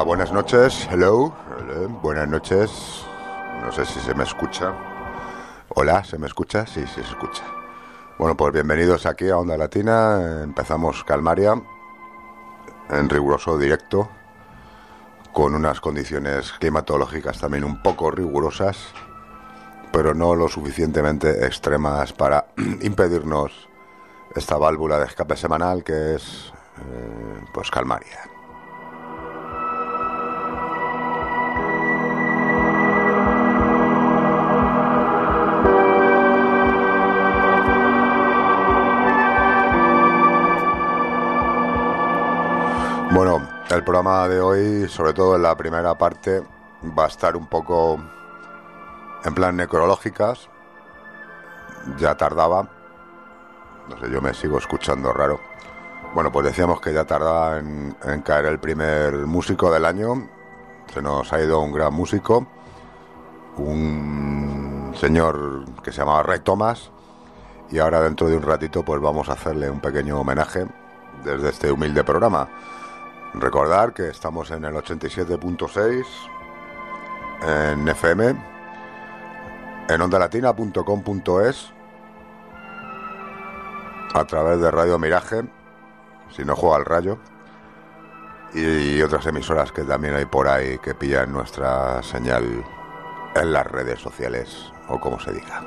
buenas noches, hello, buenas noches, no sé si se me escucha. Hola, ¿se me escucha? Sí, sí se escucha. Bueno, pues bienvenidos aquí a Onda Latina. Empezamos Calmaria en riguroso directo, con unas condiciones climatológicas también un poco rigurosas, pero no lo suficientemente extremas para impedirnos esta válvula de escape semanal que es pues Calmaria. Bueno, el programa de hoy, sobre todo en la primera parte, va a estar un poco en plan necrológicas. Ya tardaba, no sé, yo me sigo escuchando raro. Bueno, pues decíamos que ya tardaba en caer el primer músico del año. Se nos ha ido un gran músico, un señor que se llamaba Ray Thomas, y ahora dentro de un ratito pues vamos a hacerle un pequeño homenaje desde este humilde programa. Recordar que estamos en el 87.6 en FM, en ondalatina.com.es, a través de Radio Miraje, si no juega al rayo, y otras emisoras que también hay por ahí que pillan nuestra señal en las redes sociales, o como se diga.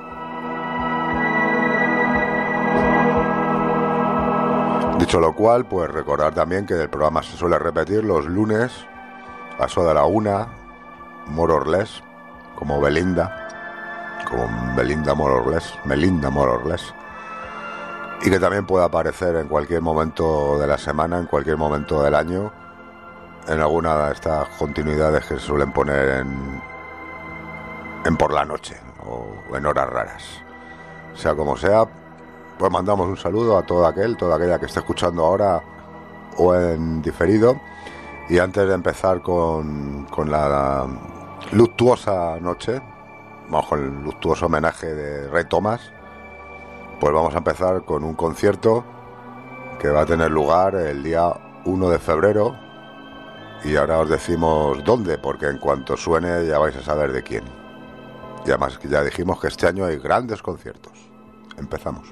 Dicho lo cual, pues recordar también que el programa se suele repetir los lunes a eso de la 1, more or less, como Melinda more or less, y que también puede aparecer en cualquier momento de la semana, en cualquier momento del año, en alguna de estas continuidades que se suelen poner en por la noche o en horas raras. Sea como sea, pues mandamos un saludo a toda aquella que esté escuchando ahora o en diferido. Y antes de empezar con la luctuosa noche, vamos con el luctuoso homenaje de Ray Thomas, pues vamos a empezar con un concierto que va a tener lugar el día 1 de febrero. Y ahora os decimos dónde, porque en cuanto suene ya vais a saber de quién. Y además ya dijimos que este año hay grandes conciertos. Empezamos.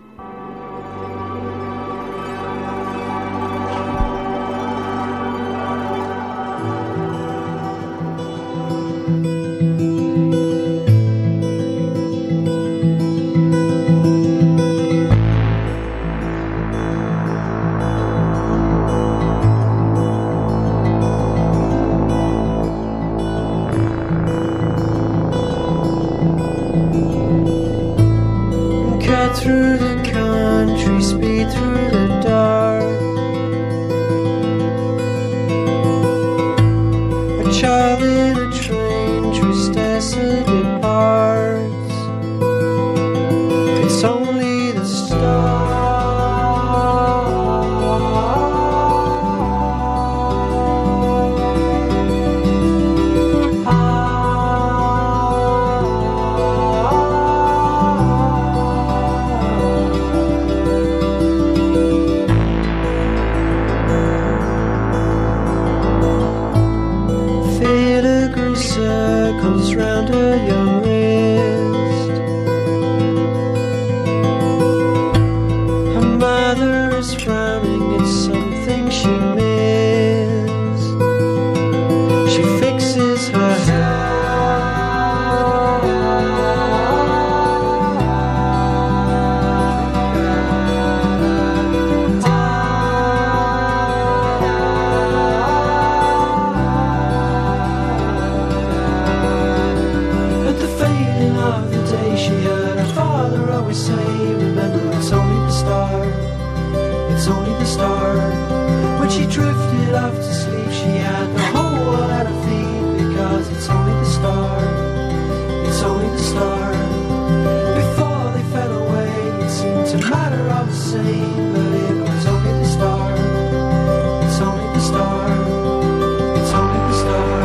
Through the country, speed through the dark. A child in a train, tristesse departs. It's only the start. Circles round her young wrist. Her mother is frowning at something she missed. She fixes her hair. She heard her father always say, remember it's only the start, it's only the start. When she drifted off to sleep, she had the whole world at her feet, because it's only the start, it's only the start. Before they fell away, it seemed to matter all the same, but it was only the start, it's only the start, it's only the start.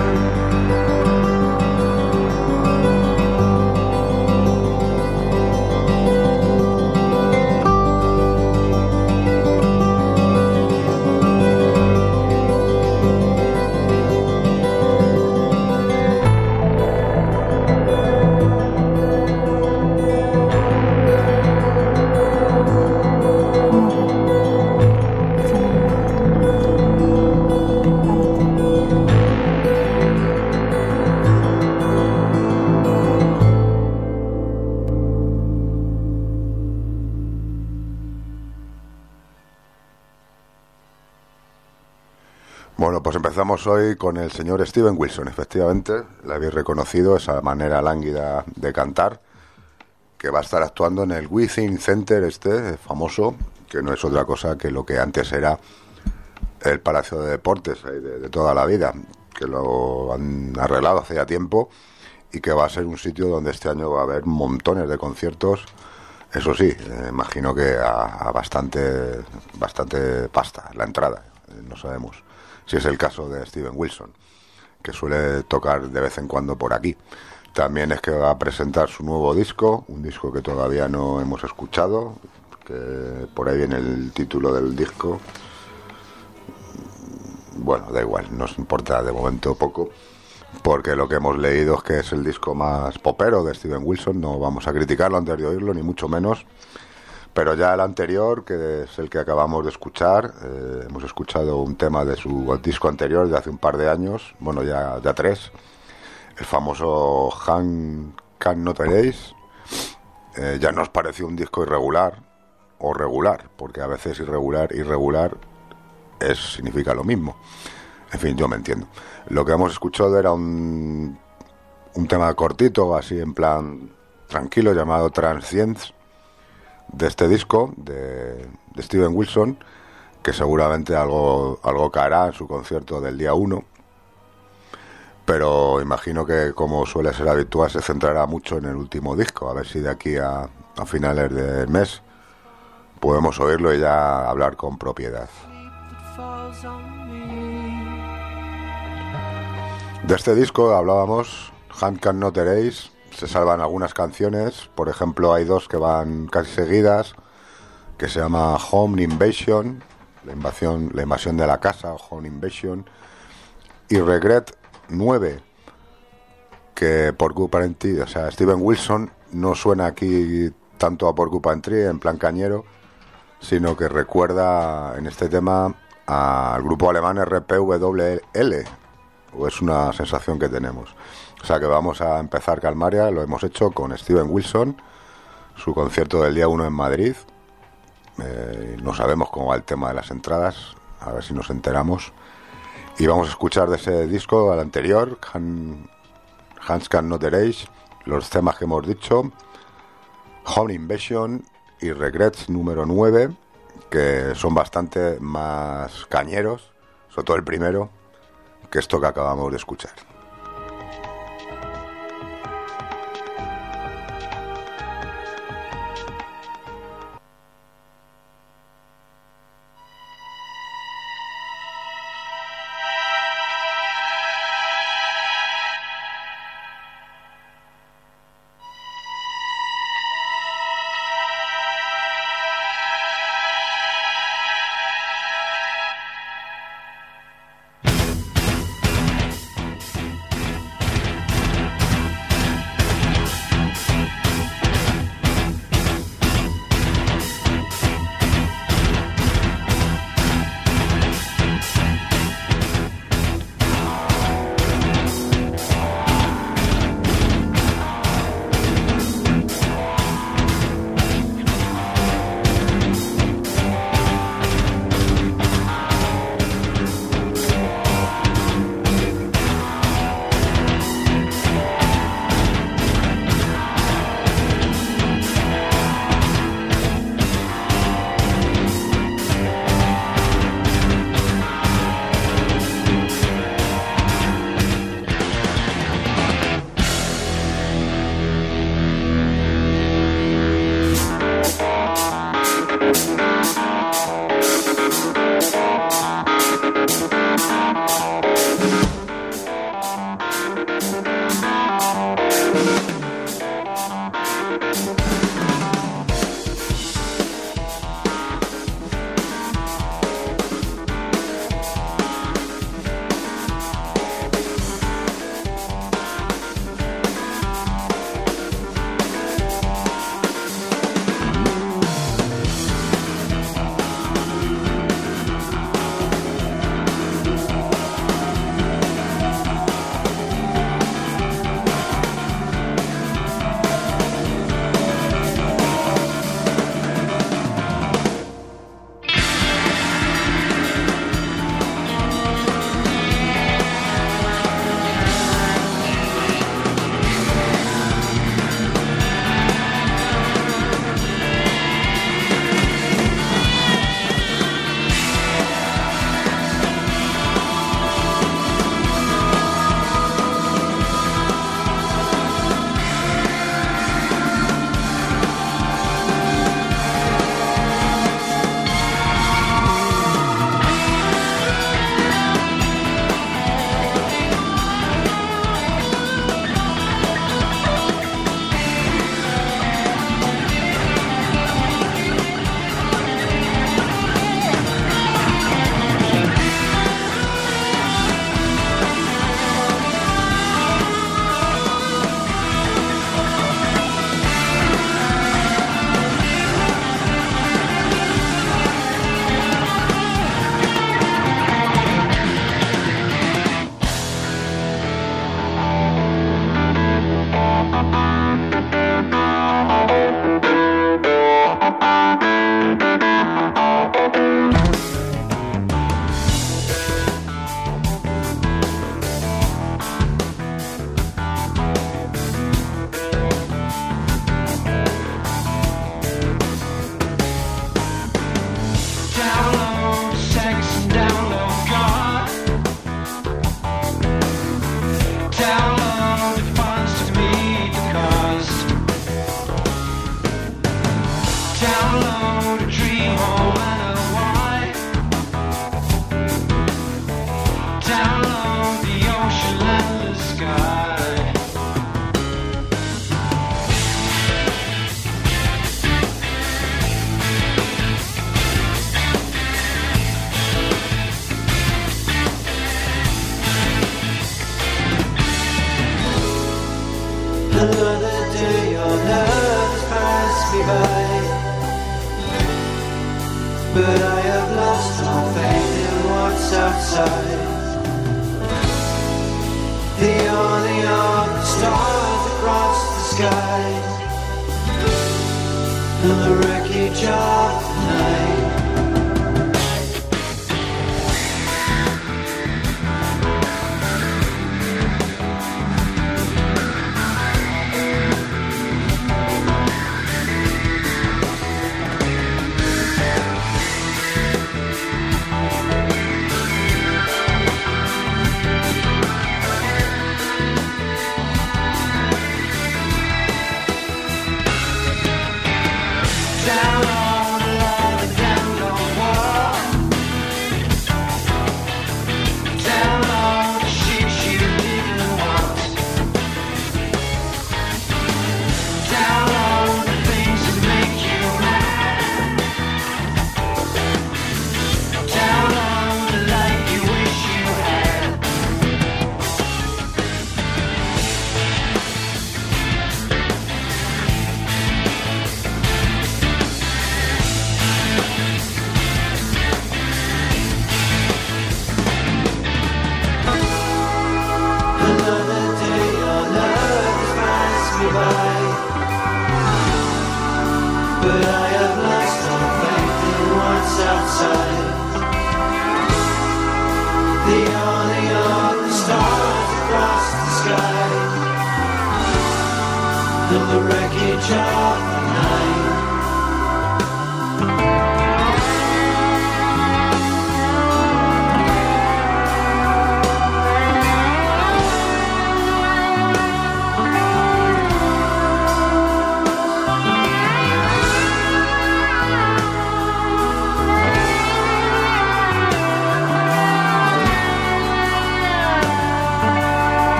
Bueno, pues empezamos hoy con el señor Steven Wilson, efectivamente, le habéis reconocido esa manera lánguida de cantar, que va a estar actuando en el Within Center famoso, que no es otra cosa que lo que antes era el Palacio de Deportes de toda la vida, que lo han arreglado hace ya tiempo y que va a ser un sitio donde este año va a haber montones de conciertos. Eso sí, imagino que a bastante pasta la entrada, no sabemos si es el caso de Steven Wilson, que suele tocar de vez en cuando por aquí. También es que va a presentar su nuevo disco, un disco que todavía no hemos escuchado, que por ahí viene el título del disco. Bueno, da igual, nos importa de momento poco, porque lo que hemos leído es que es el disco más popero de Steven Wilson. No vamos a criticarlo antes de oírlo, ni mucho menos. Pero ya el anterior, que es el que acabamos de escuchar, hemos escuchado un tema de su disco anterior de hace un par de años, bueno, ya 3, el famoso Can Not Erase. Ya nos pareció un disco irregular, o regular, porque a veces irregular significa lo mismo. En fin, yo me entiendo. Lo que hemos escuchado era un tema cortito, así en plan tranquilo, llamado Transience, de este disco de Steven Wilson, que seguramente algo caerá en su concierto del día 1, pero imagino que, como suele ser habitual, se centrará mucho en el último disco, a ver si de aquí a finales del mes podemos oírlo y ya hablar con propiedad. De este disco hablábamos, Hand Can Not Erase. Se salvan algunas canciones, por ejemplo hay 2 que van casi seguidas, que se llama Home Invasion, la invasión de la casa, Home Invasion, y Regret 9, que Porcupine Tree, o sea, Steven Wilson no suena aquí tanto a Porcupine Tree en plan cañero, sino que recuerda en este tema al grupo alemán RPWL, o es una sensación que tenemos. O sea que vamos a empezar Calmaria, lo hemos hecho con Steven Wilson, su concierto del día 1 en Madrid. No sabemos cómo va el tema de las entradas, a ver si nos enteramos. Y vamos a escuchar de ese disco al anterior, Hands Can Not Erase, los temas que hemos dicho, Home Invasion y Regrets número 9, que son bastante más cañeros, sobre todo el primero, que esto que acabamos de escuchar. down on the ocean and the sky. Another day on earth has passed me by, but I have lost all faith in what's outside. The only other stars across the sky, and the wreckage of the night.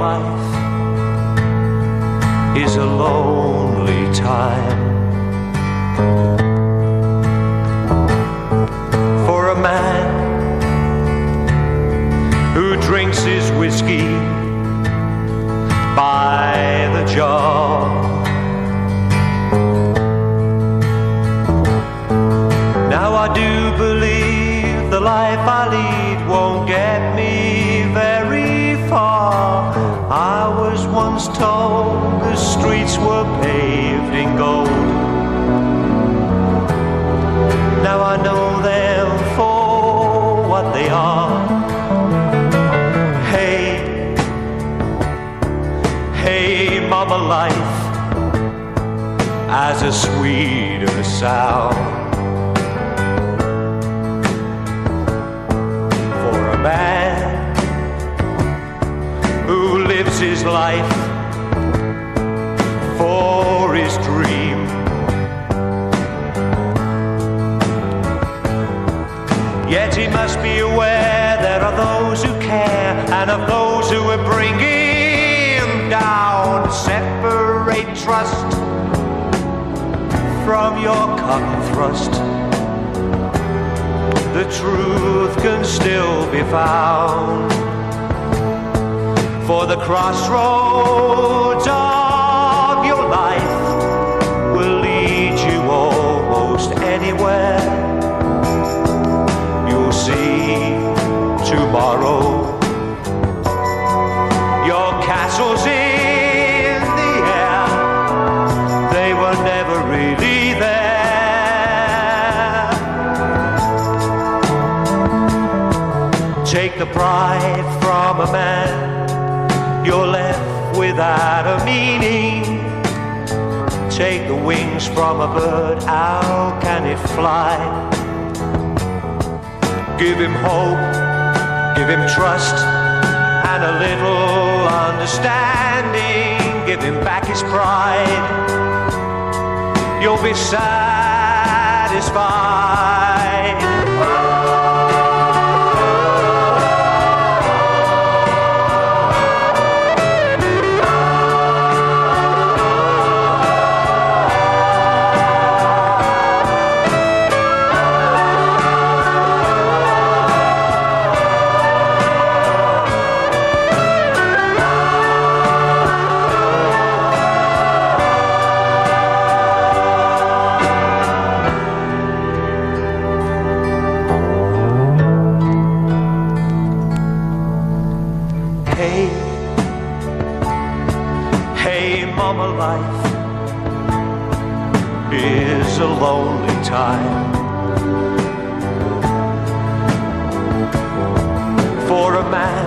life is a lonely time. For a man who drinks his whiskey by the jar. Now I do believe the life I lead won't get me very far. I was once told the streets were paved in gold. Now I know them for what they are. Hey, hey, mama, life has a sweeter sound. For a man who lives his life for his dream, yet he must be aware there are those who care and of those who are bringing him down. Separate trust from your cut and thrust. The truth can still be found. For the crossroads of your life will lead you almost anywhere. You'll see tomorrow your castles in the air. They were never really there. Take the pride from a man, you're left without a meaning. Take the wings from a bird, how can it fly? Give him hope, give him trust, and a little understanding. Give him back his pride, you'll be satisfied. Life is a lonely time. For a man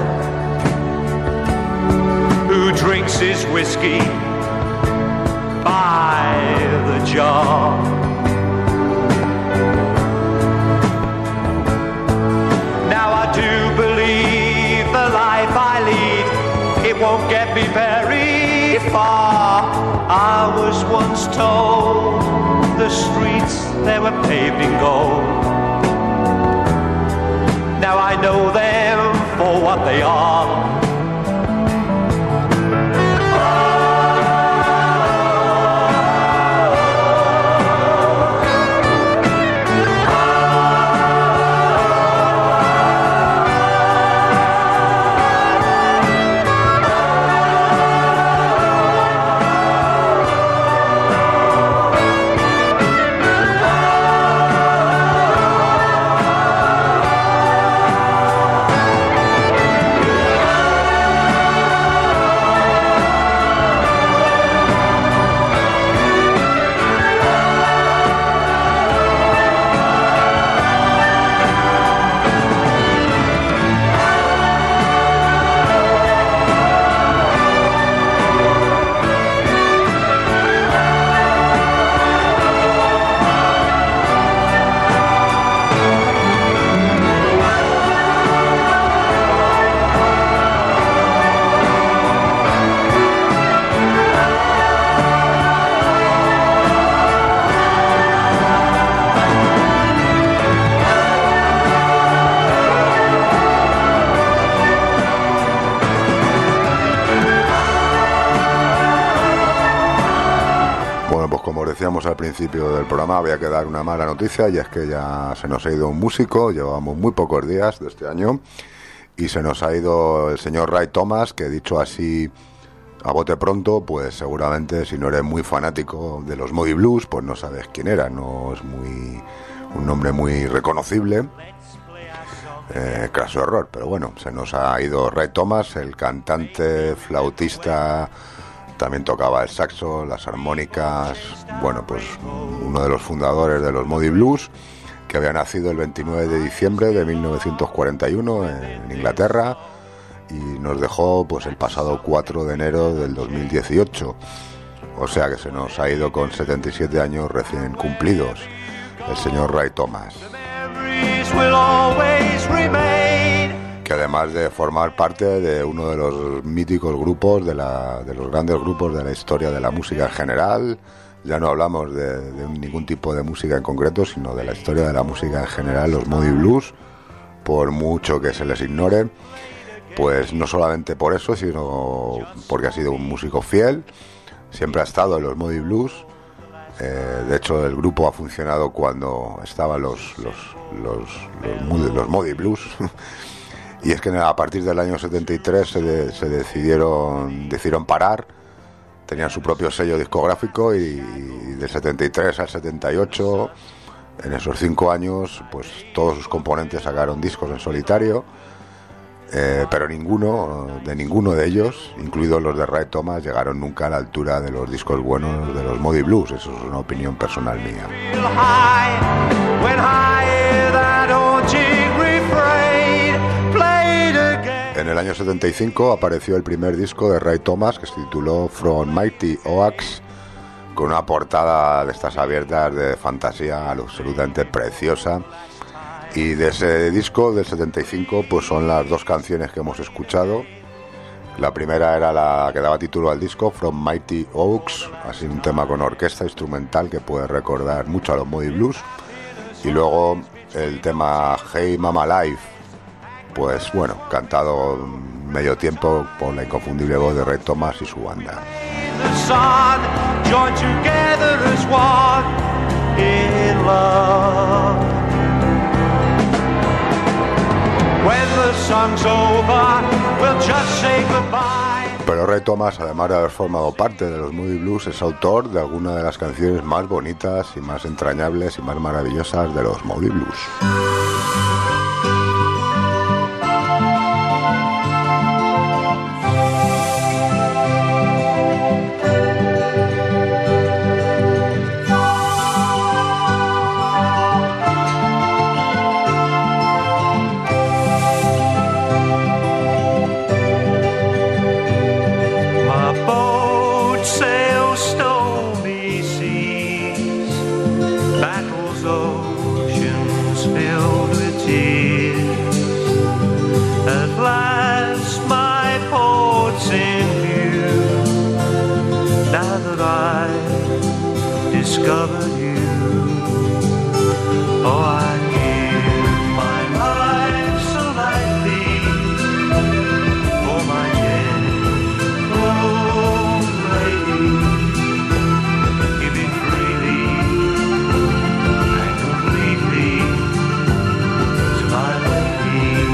who drinks his whiskey by the jar. Now I do believe the life I lead, it won't get me very far. I was once told the streets, they were paved in gold. Now I know them for what they are. decíamos al principio del programa, había que dar una mala noticia, y es que ya se nos ha ido un músico. Llevamos muy pocos días de este año y se nos ha ido el señor Ray Thomas, que dicho así a bote pronto, pues seguramente si no eres muy fanático de los Moody Blues, pues no sabes quién era. No es un nombre muy reconocible. Craso error, pero bueno, se nos ha ido Ray Thomas, el cantante, flautista, también tocaba el saxo, las armónicas, bueno, pues uno de los fundadores de los Moody Blues, que había nacido el 29 de diciembre de 1941 en Inglaterra y nos dejó pues el pasado 4 de enero del 2018, o sea que se nos ha ido con 77 años recién cumplidos, el señor Ray Thomas, que además de formar parte de uno de los míticos grupos, de los grandes grupos de la historia de la música en general, ya no hablamos de ningún tipo de música en concreto, sino de la historia de la música en general, los Moody Blues, por mucho que se les ignore, pues no solamente por eso, sino porque ha sido un músico fiel, siempre ha estado en los Moody Blues. De hecho, el grupo ha funcionado cuando estaban los Moody Blues. Y es que a partir del año 73 se decidieron parar. Tenían su propio sello discográfico y del 73 al 78, en esos 5 años, pues todos sus componentes sacaron discos en solitario, pero ninguno de ellos, incluidos los de Ray Thomas, llegaron nunca a la altura de los discos buenos de los Moody Blues. Eso es una opinión personal mía. En el año 75 apareció el primer disco de Ray Thomas, que se tituló From Mighty Oaks, con una portada de estas abiertas de fantasía absolutamente preciosa. Y de ese disco del 75 pues son las dos canciones que hemos escuchado. La primera era la que daba título al disco, From Mighty Oaks, así un tema con orquesta instrumental que puede recordar mucho a los Moody Blues. Y luego el tema Hey Mama Life, pues bueno, cantado medio tiempo por la inconfundible voz de Ray Thomas y su banda. Pero Ray Thomas, además de haber formado parte de los Moody Blues, es autor de algunas de las canciones más bonitas y más entrañables y más maravillosas de los Moody Blues. Discovered you. Oh, I give my life so lightly for my gentle lady. Give it freely and completely to my lady.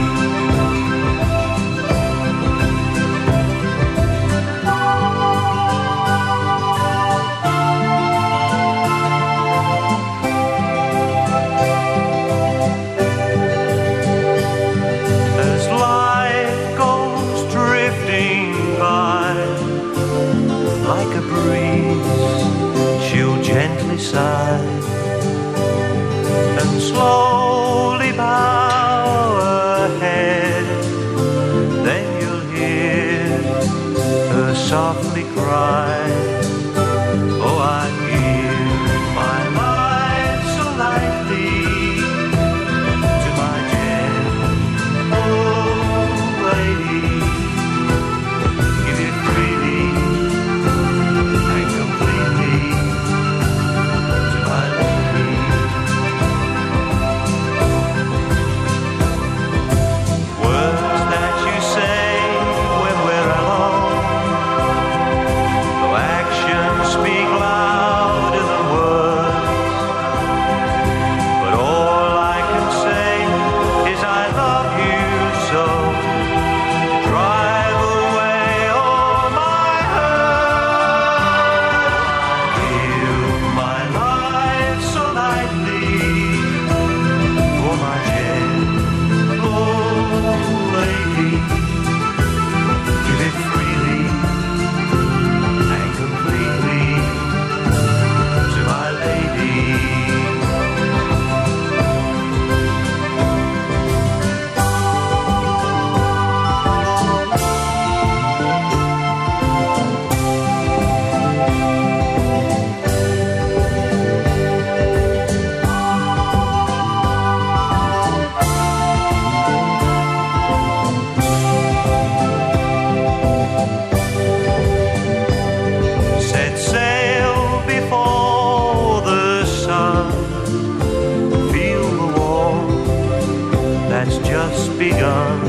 just begun.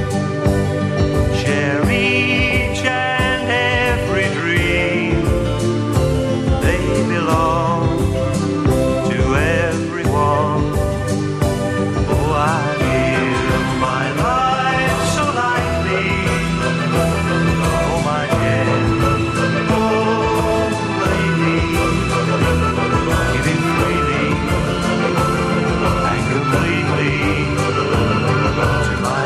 Share each and every dream. They belong to everyone. Oh, I live my life so lightly. Oh, my gentle lady, giving freely and completely to my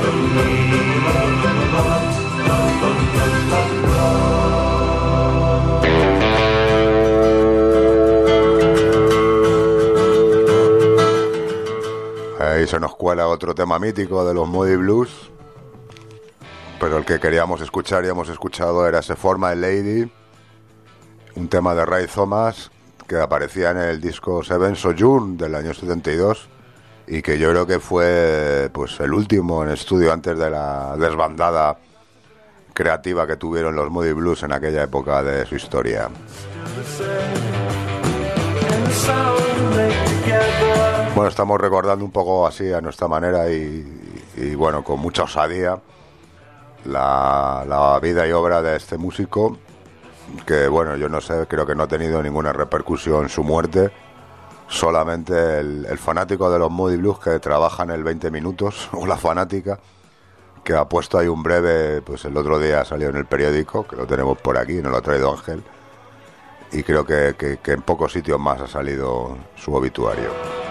Ahí se nos cuela otro tema mítico de los Moody Blues, pero el que queríamos escuchar y hemos escuchado era ese Forma Lady, un tema de Ray Thomas que aparecía en el disco Seven Sojourn del año 72 y que yo creo que fue pues el último en estudio antes de la desbandada creativa que tuvieron los Moody Blues en aquella época de su historia. Bueno, estamos recordando un poco así a nuestra manera y bueno, con mucha osadía la vida y obra de este músico que, bueno, yo no sé, creo que no ha tenido ninguna repercusión su muerte, solamente el fanático de los Moody Blues que trabaja en el 20 minutos, o la fanática, que ha puesto ahí un breve, pues el otro día salió en el periódico, que lo tenemos por aquí, nos lo ha traído Ángel, y creo que en pocos sitios más ha salido su obituario.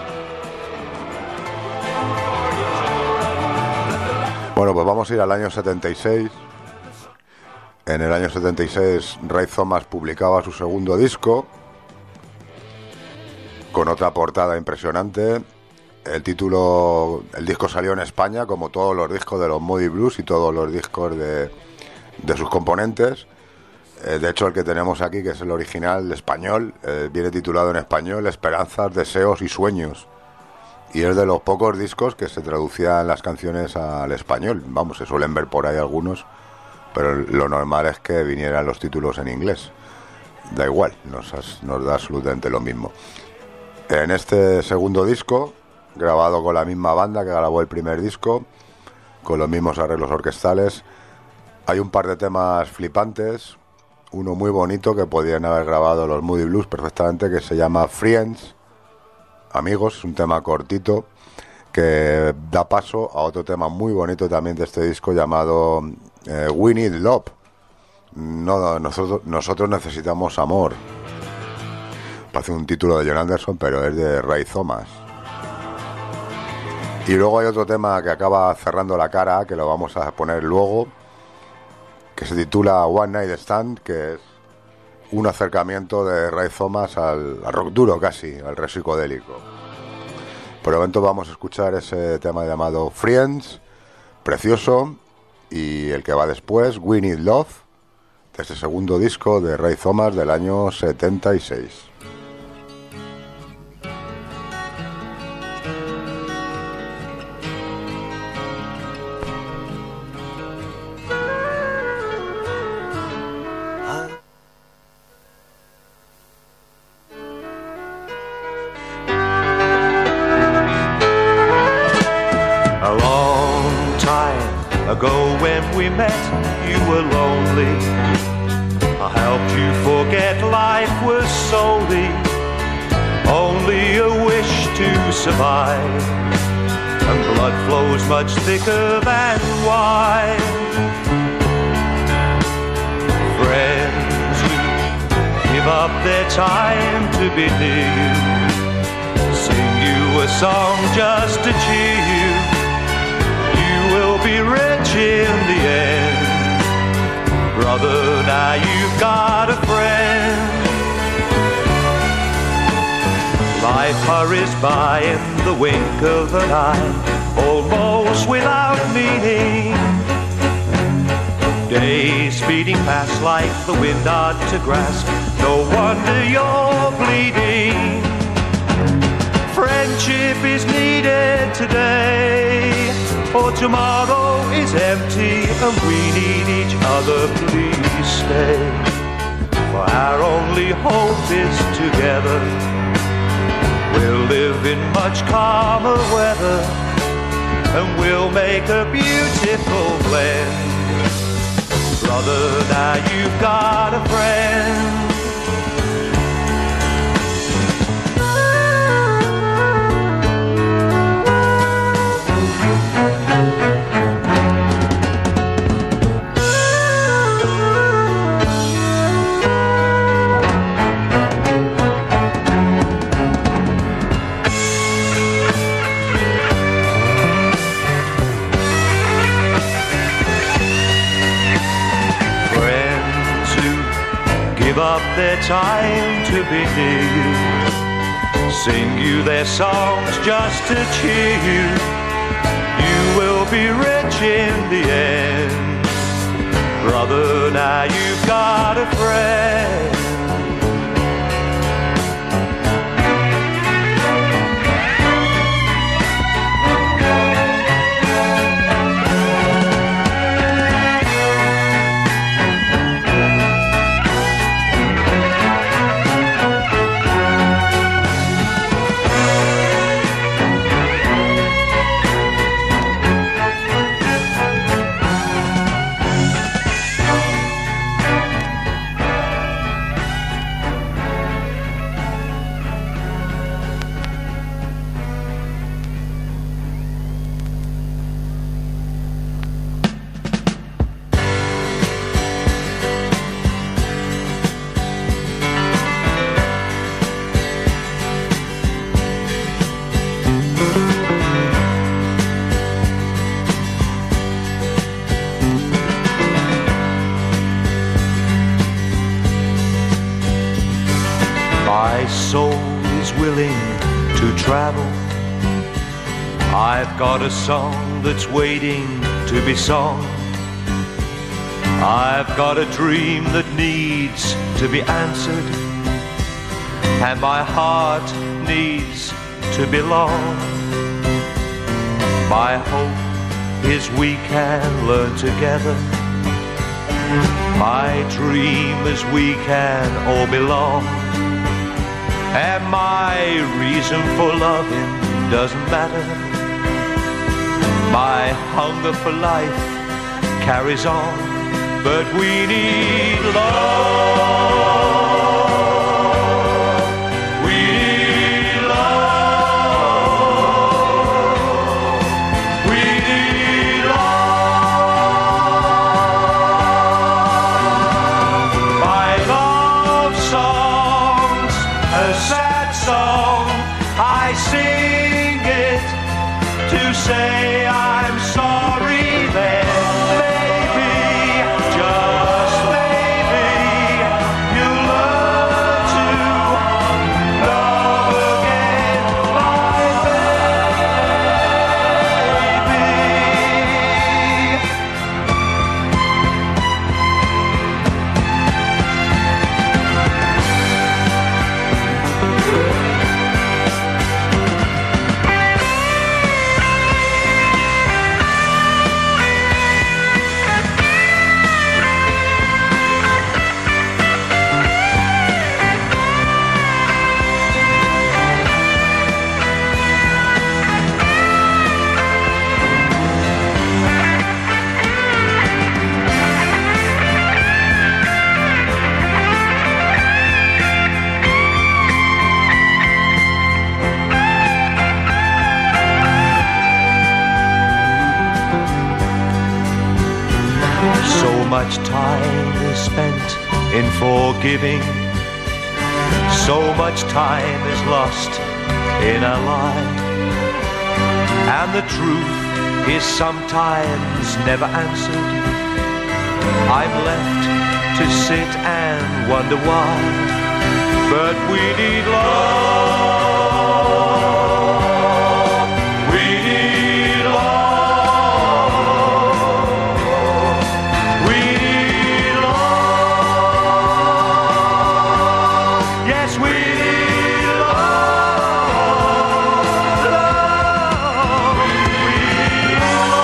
Bueno, pues vamos a ir al año 76. En el año 76 Ray Thomas publicaba su segundo disco con otra portada impresionante. El disco salió en España como todos los discos de los Moody Blues y todos los discos de sus componentes. De hecho, el que tenemos aquí, que es el original español, viene titulado en español Esperanzas, Deseos y Sueños. Y es de los pocos discos que se traducían las canciones al español. Vamos, se suelen ver por ahí algunos, pero lo normal es que vinieran los títulos en inglés. Da igual, nos da absolutamente lo mismo. En este segundo disco, grabado con la misma banda que grabó el primer disco, con los mismos arreglos orquestales, hay un par de temas flipantes. Uno muy bonito que podían haber grabado los Moody Blues perfectamente, que se llama Friends, Amigos, un tema cortito que da paso a otro tema muy bonito también de este disco llamado We Need Love. No, nosotros necesitamos amor. Parece un título de John Anderson, pero es de Ray Thomas. Y luego hay otro tema que acaba cerrando la cara, que lo vamos a poner luego, que se titula One Night Stand, que es un acercamiento de Ray Thomas al rock duro casi, al rock psicodélico. Por el momento vamos a escuchar ese tema llamado Friends, precioso, y el que va después, We Need Love, de ese segundo disco de Ray Thomas del año 76. Ago when we met, you were lonely. I helped you forget life was solely only a wish to survive, and blood flows much thicker than wine. Friends who give up their time to be near you, sing you a song just to cheer you. Will be rich in the end, brother, now you've got a friend. Life hurries by in the wink of an eye, almost without meaning. Days speeding past like the wind out to grass, no wonder you're bleeding. Friendship is needed today, for tomorrow is empty and we need each other, please stay. For our only hope is together. We'll live in much calmer weather, and we'll make a beautiful blend. Brother, now you've got a friend. Up their time to be near you, sing you their songs just to cheer you. You will be rich in the end. Brother, now you've got a friend. My soul is willing to travel. I've got a song that's waiting to be sung. I've got a dream that needs to be answered, and my heart needs to belong. My hope is we can learn together. My dream is we can all belong. And my reason for loving doesn't matter. My hunger for life carries on, but we need love. We need love. We need love. My love songs, a sad song, I sing it to say I'm sorry then. Maybe, just maybe, you'll learn to love again, my baby. So much time is spent in forgiving. So much time is lost in a lie. And the truth is sometimes never answered. I'm left to sit and wonder why. But we need love. We need love. We need love. Yes, we need love. Love. We need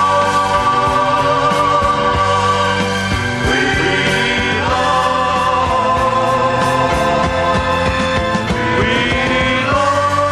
love. We need love. We need love.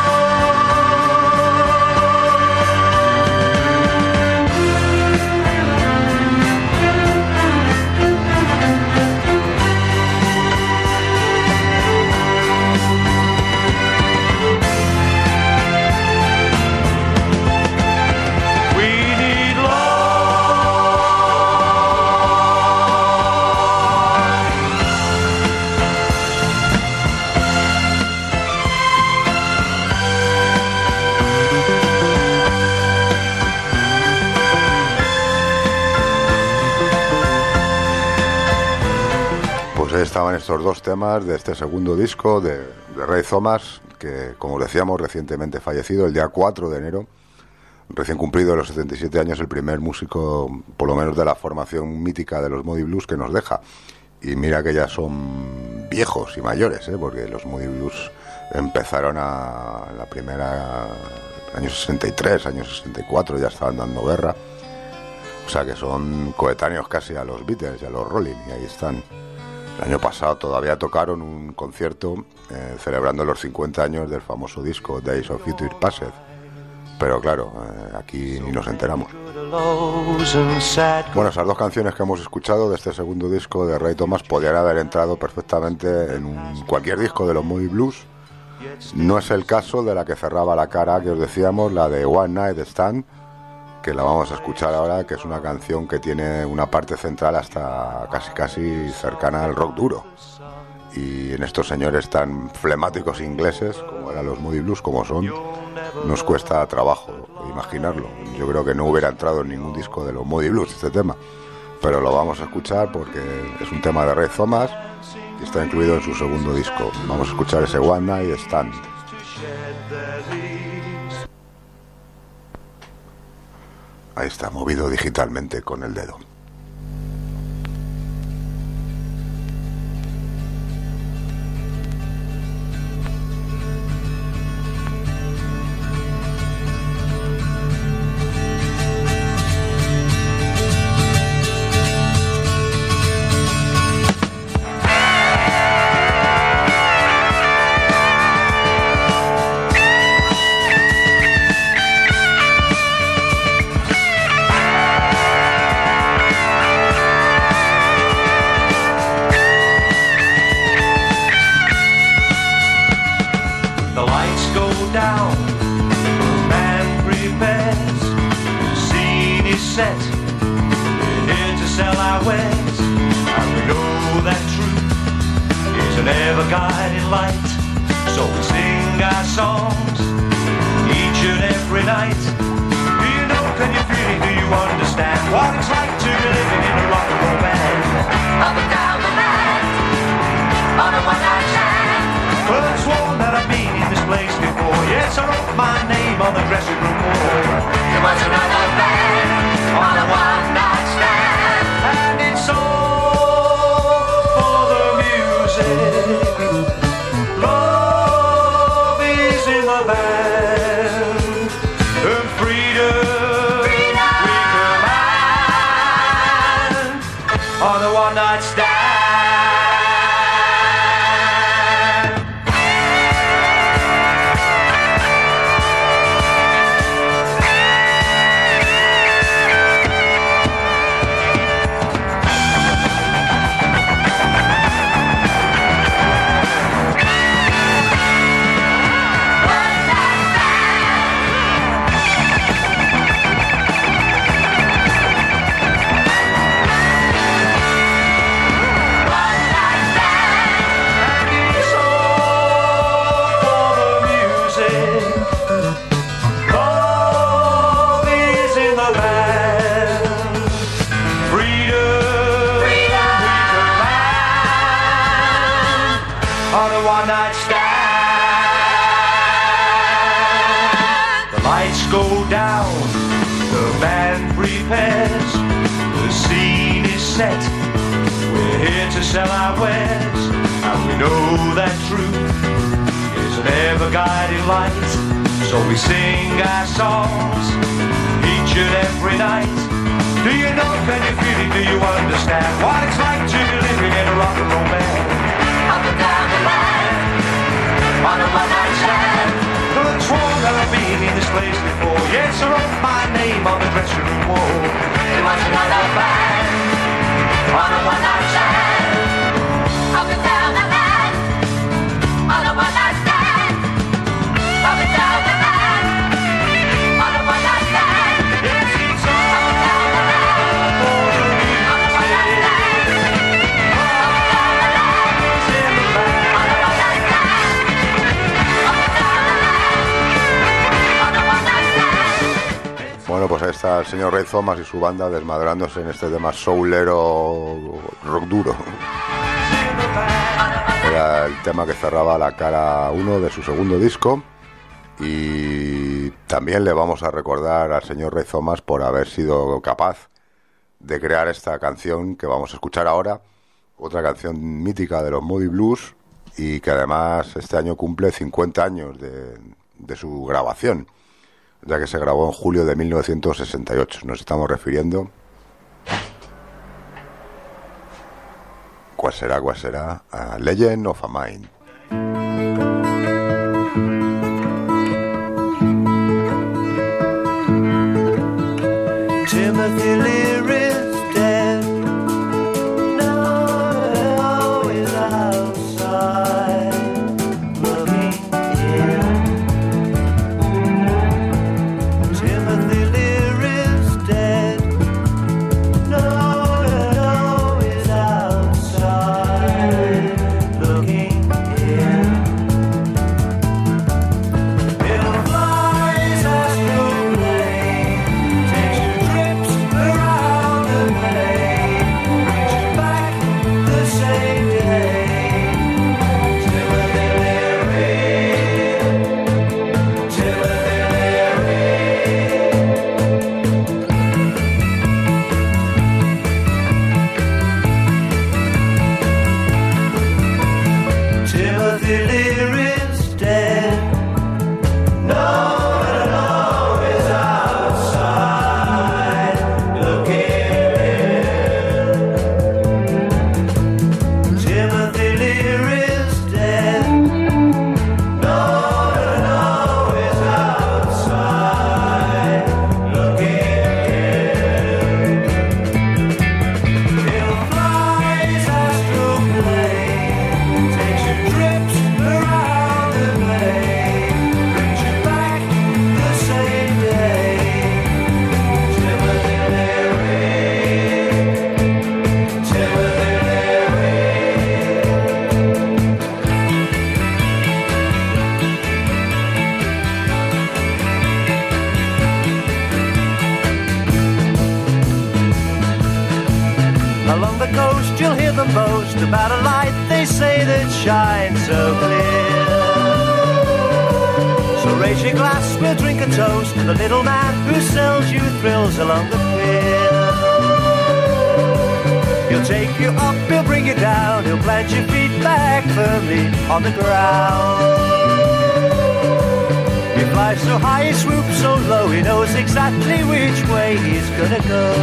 ahí estaban estos dos temas de este segundo disco de Ray Thomas, que, como decíamos, recientemente fallecido el día 4 de enero, recién cumplido los 77 años, el primer músico, por lo menos de la formación mítica de los Moody Blues, que nos deja. Y mira que ya son viejos y mayores, porque los Moody Blues empezaron a la primera, años 63, años 64, ya estaban dando guerra. O sea que son coetáneos casi a los Beatles y a los Rolling, y ahí están. El año pasado todavía tocaron un concierto celebrando los 50 años del famoso disco Days of Future Past. Pero claro, aquí ni nos enteramos. Bueno, esas dos canciones que hemos escuchado de este segundo disco de Ray Thomas podrían haber entrado perfectamente en cualquier disco de los Moody Blues. No es el caso de la que cerraba la cara que os decíamos, la de One Night Stand, que la vamos a escuchar ahora, que es una canción que tiene una parte central hasta casi cercana al rock duro. Y en estos señores tan flemáticos ingleses, como eran los Moody Blues, como son, nos cuesta trabajo imaginarlo. Yo creo que no hubiera entrado en ningún disco de los Moody Blues este tema, pero lo vamos a escuchar porque es un tema de Ray Thomas y está incluido en su segundo disco. Vamos a escuchar ese One Night Stand. Ahí está, movido digitalmente con el dedo. Bueno, pues ahí está el señor Ray Thomas y su banda desmadrándose en este tema soulero rock duro. Era el tema que cerraba la cara 1 de su segundo disco. Y también le vamos a recordar al señor Ray Thomas por haber sido capaz de crear esta canción que vamos a escuchar ahora, otra canción mítica de los Moody Blues, y que además este año cumple 50 años de su grabación, ya que se grabó en julio de 1968. Nos estamos refiriendo... ¿Cuál será? A Legend of a Mind. Timothy Leary's dead. Now he's outside looking in. Timothy Leary's dead. Now he's outside looking in. Little flies astral plane takes you trips around the plane, brings you back the same day. Timothy Leary, Timothy Leary. Timothy Leary's dead. No, he's outside looking in. Timothy Leary's dead. No, he's outside looking in. Little flies astral plane takes you trips around the plane, brings you back the same day. Timothy Leary, Timothy Leary. Along the coast you'll hear them boast about a light they say that shines so clear. So raise your glass, we'll drink a toast to the little man who sells you thrills along the pier. He'll take you up, he'll bring you down, he'll plant your feet back firmly on the ground. He flies so high, he swoops so low, he knows exactly which way he's gonna go.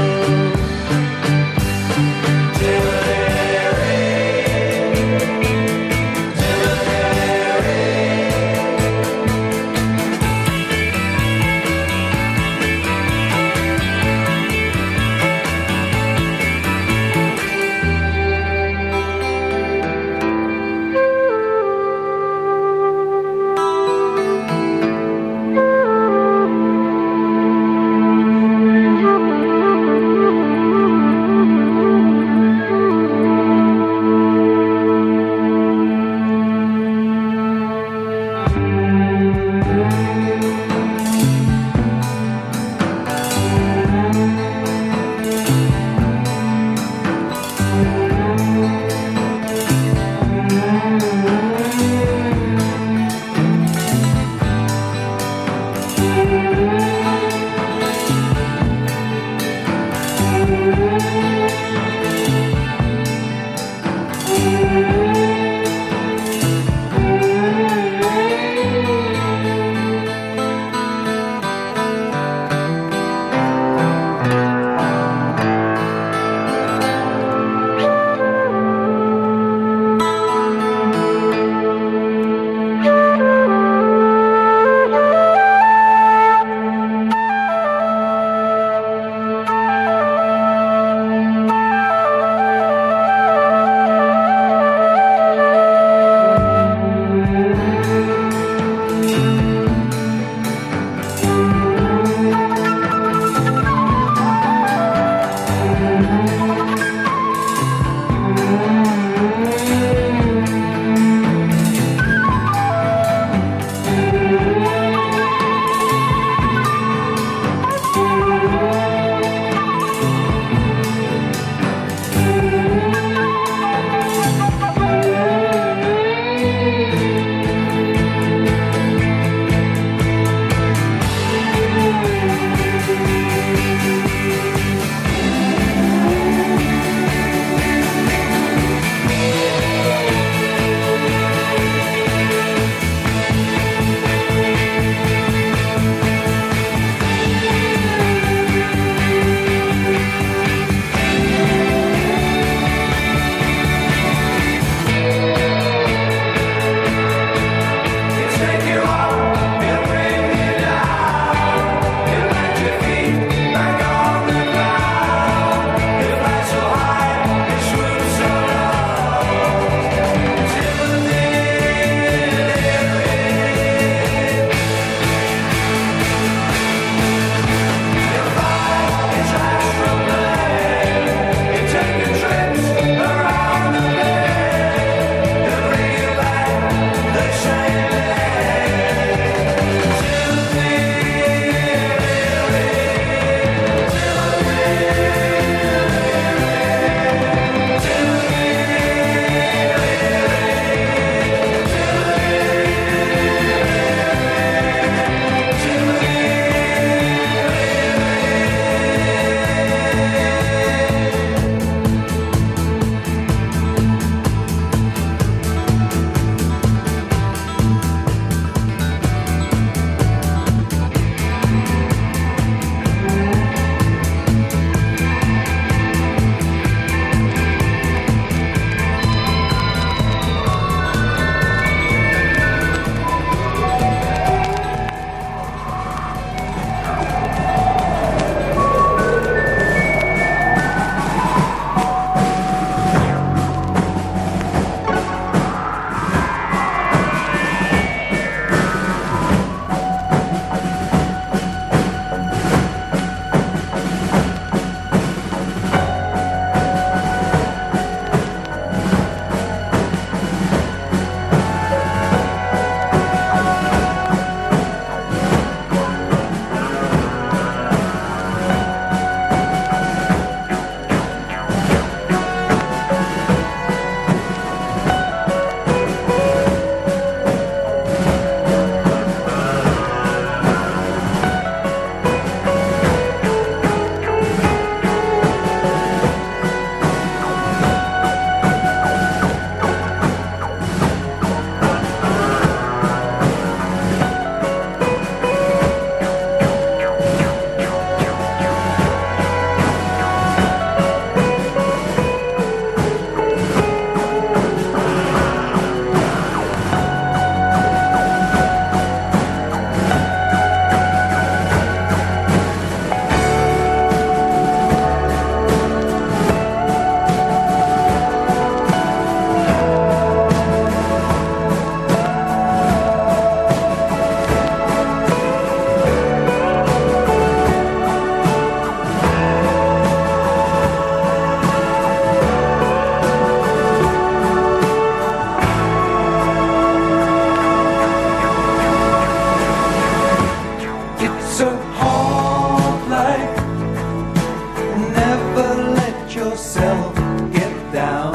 yourself, get down.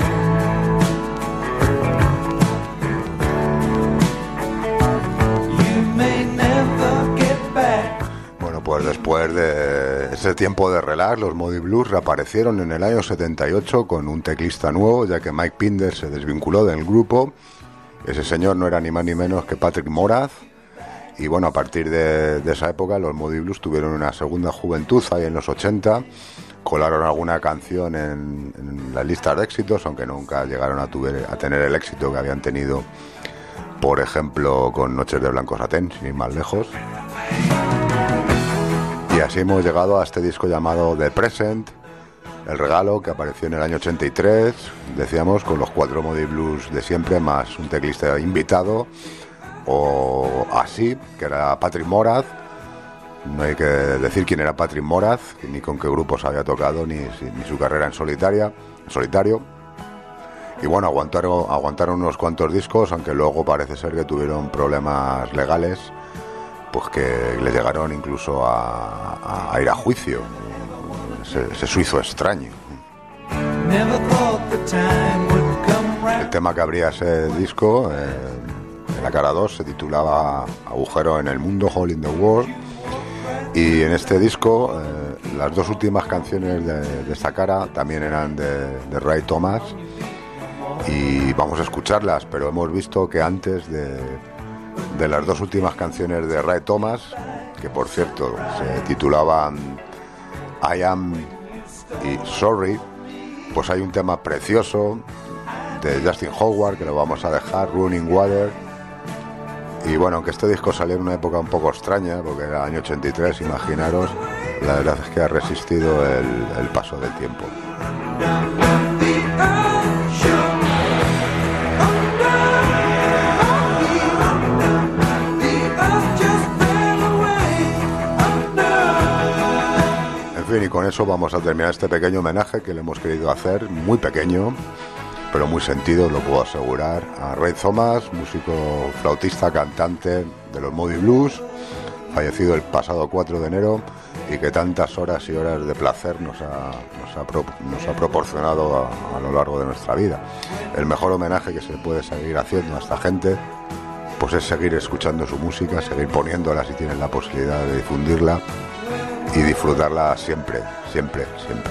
You may never get back. Bueno, pues después de ese tiempo de relax, los Moody Blues reaparecieron en el año 78 con un teclista nuevo, ya que Mike Pinder se desvinculó del grupo. Ese señor no era ni más ni menos que Patrick Moraz. Y bueno, a partir de esa época los Moody Blues tuvieron una segunda juventud ahí en los 80, colaron alguna canción en las listas de éxitos, aunque nunca llegaron a tener el éxito que habían tenido, por ejemplo, con Noches de Blanco Satén, sin ir más lejos. Y así hemos llegado a este disco llamado The Present, El Regalo, que apareció en el año 83, decíamos, con los 4 Moody Blues de siempre, más un teclista invitado, o así, que era Patrick Moraz. No hay que decir quién era Patrick Moraz, ni con qué grupos había tocado, ni su carrera en solitario. Y bueno, aguantaron unos cuantos discos, aunque luego parece ser que tuvieron problemas legales, pues que le llegaron incluso a ir a juicio. Ese suizo extraño. El tema que abría ese disco, en la cara 2, se titulaba Agujero en el Mundo, Hole in the World. Y en este disco, las dos últimas canciones de esta cara también eran de Ray Thomas. Y vamos a escucharlas, pero hemos visto que antes de las dos últimas canciones de Ray Thomas, que por cierto se titulaban I Am y Sorry, pues hay un tema precioso de Justin Howard que lo vamos a dejar, Running Water. Y bueno, aunque este disco salió en una época un poco extraña, porque era el año 83, imaginaros, la verdad es que ha resistido el paso del tiempo. En fin, y con eso vamos a terminar este pequeño homenaje que le hemos querido hacer, muy pequeño, pero muy sentido, lo puedo asegurar, a Ray Thomas, músico, flautista, cantante de los Moody Blues, fallecido el pasado 4 de enero, y que tantas horas y horas de placer nos ha proporcionado a lo largo de nuestra vida. El mejor homenaje que se puede seguir haciendo a esta gente, pues es seguir escuchando su música, seguir poniéndola si tienen la posibilidad de difundirla, y disfrutarla siempre, siempre, siempre.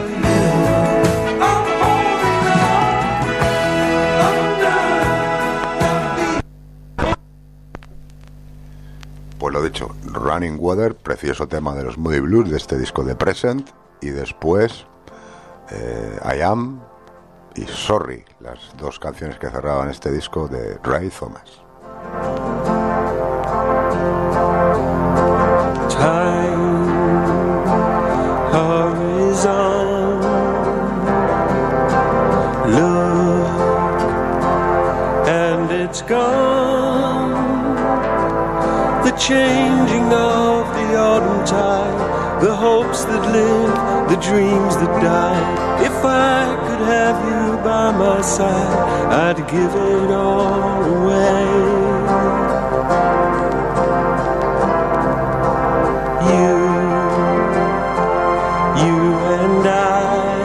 Pues lo dicho, Running Water, precioso tema de los Moody Blues de este disco de Present, y después I Am y Sorry, las dos canciones que cerraban este disco de Ray Thomas. Time hurries on. Look, and it's gone. The changing of the autumn tide, the hopes that live, the dreams that die. If I could have you by my side, I'd give it all away. You and I,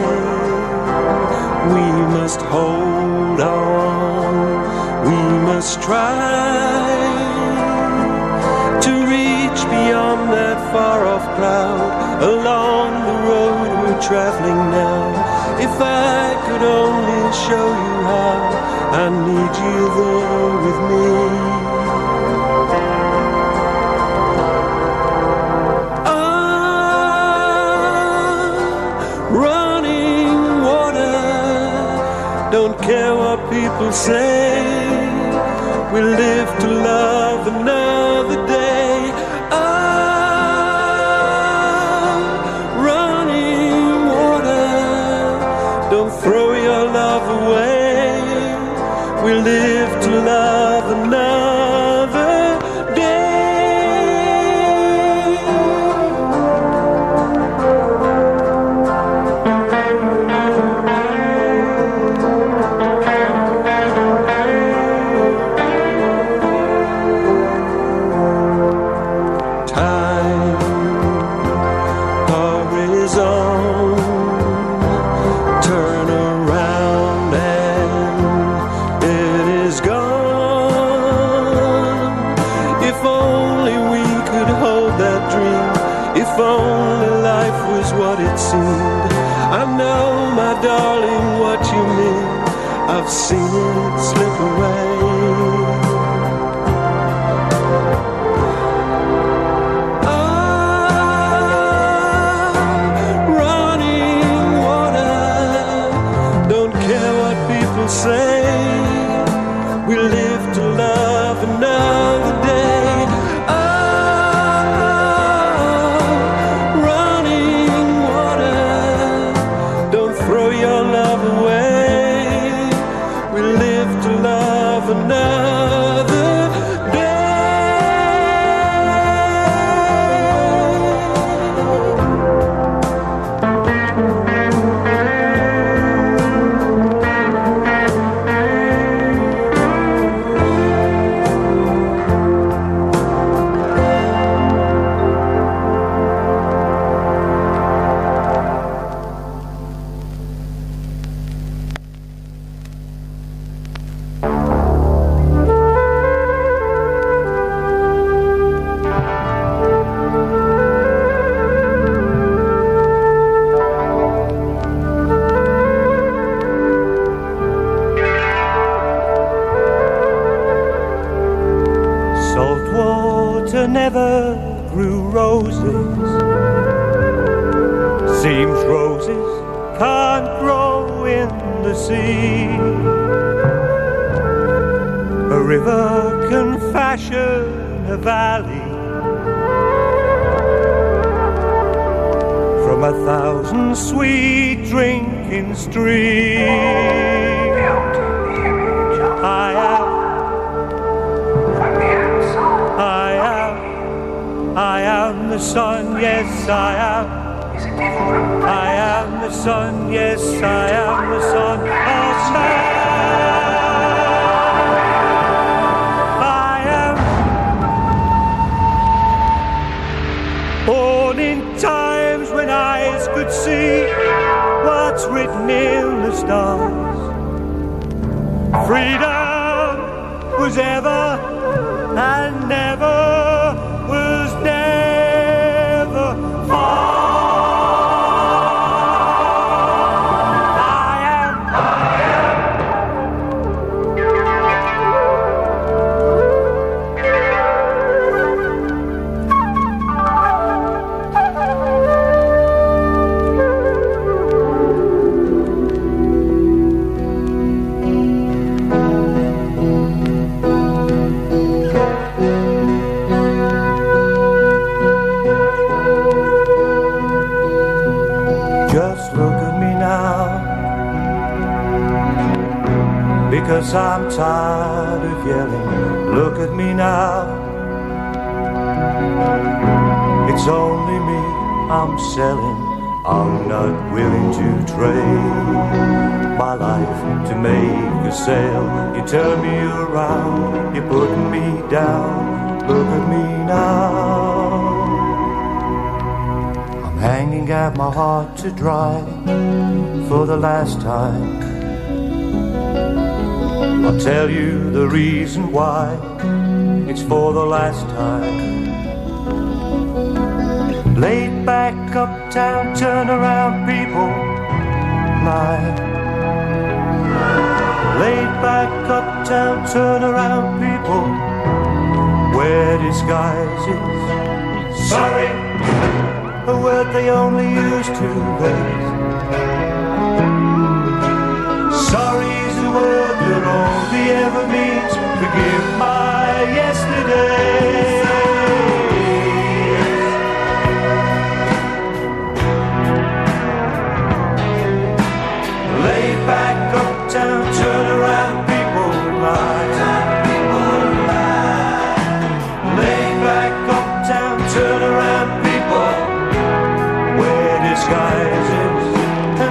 we must hold on, we must try to reach beyond that far-off cloud, along the road we're traveling now. If I could only show you how, I need you there with me. Don't care what people say, we live to love another day. Running water, don't throw your love away, we live to love another day. darling, what you mean. I've seen it slip away. Say we live to love another day. Oh, running water, don't throw your love away. We live to love another day. Never grew roses. Seems roses can't grow in the sea. A river can fashion a valley from 1,000 sweet drinking streams. I am the sun, yes I am. I am the sun, yes I am the son of man. I am born in times when eyes could see what's written in the stars. Freedom was ever and never was never far. I am. Just look at me now, because I'm tired of yelling. Look at me now, it's only me I'm selling. I'm not willing to trade my life to make a sale. You turn me around, you put me down. Look at me now, hanging out my heart to dry for the last time. I'll tell you the reason why. It's for the last time. Laid back uptown, turn around people lie. Laid back uptown, turn around people wear disguises. Sorry, a word they only used to raise. Sorry is a word that only ever means forgive my yesterday. Lay back uptown, turn around, people lie. Lay back uptown, turn around, people disguises.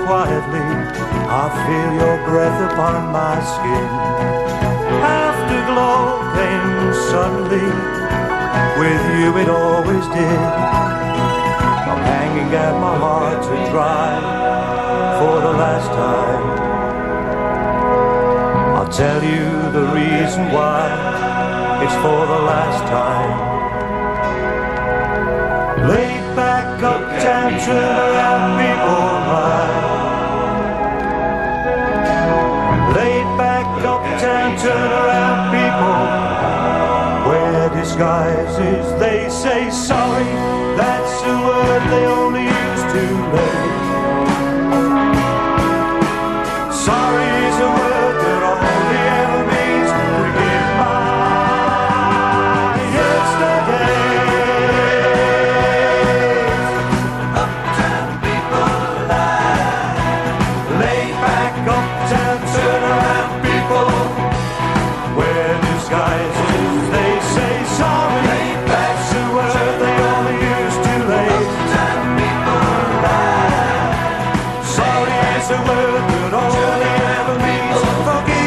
quietly, I feel your breath upon my skin. Afterglow came suddenly, with you it always did. I'm hanging at my heart to dry for the last time. I'll tell you the reason why, it's for the last time. Laid back uptown, turn around, people ride. Laid back uptown, turn around, people wear disguises. They say sorry, that's a word they only use too late. Sorry is a word that only ever means forgive my yesterdays. Uptown people alive. Lay back uptown, turn around, people wear disguises. They say sorry, that's a word they only use too late. Uptown people alive. Sorry is a word that only ever means forgive.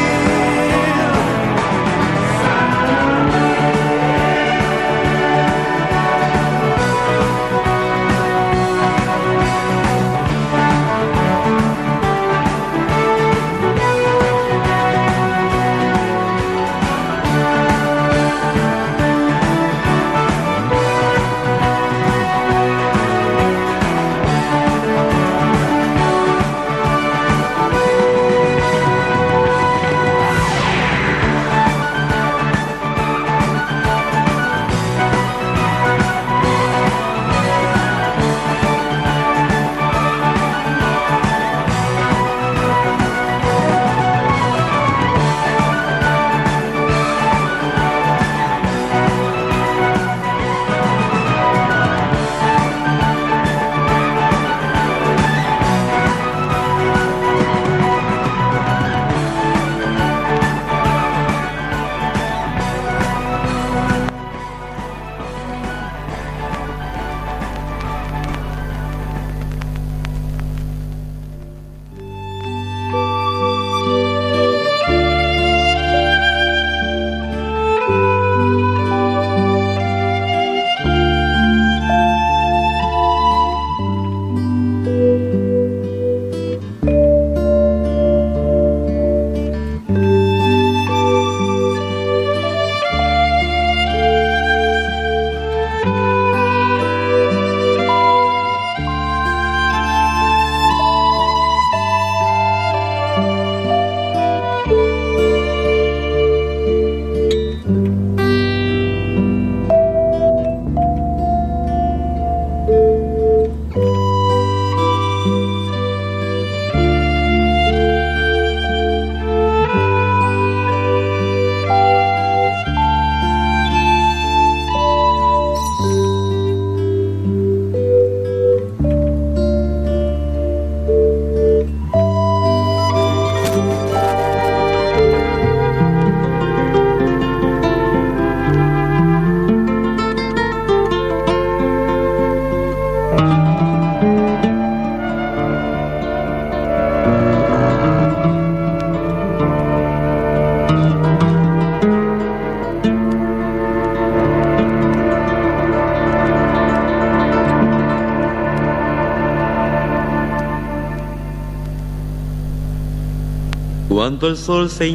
Cuando el sol se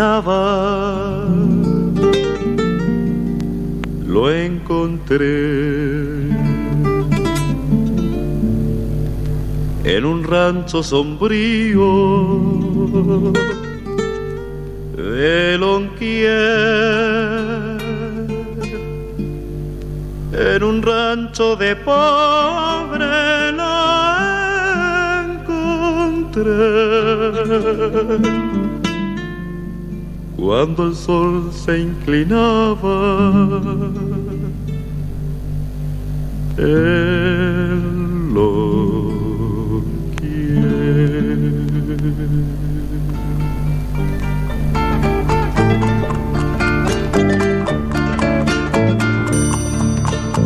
inclinaba, lo encontré en un rancho sombrío de Lonquier, en un rancho de pobre la encontré. Cuando el sol se inclinaba, él lo quiere.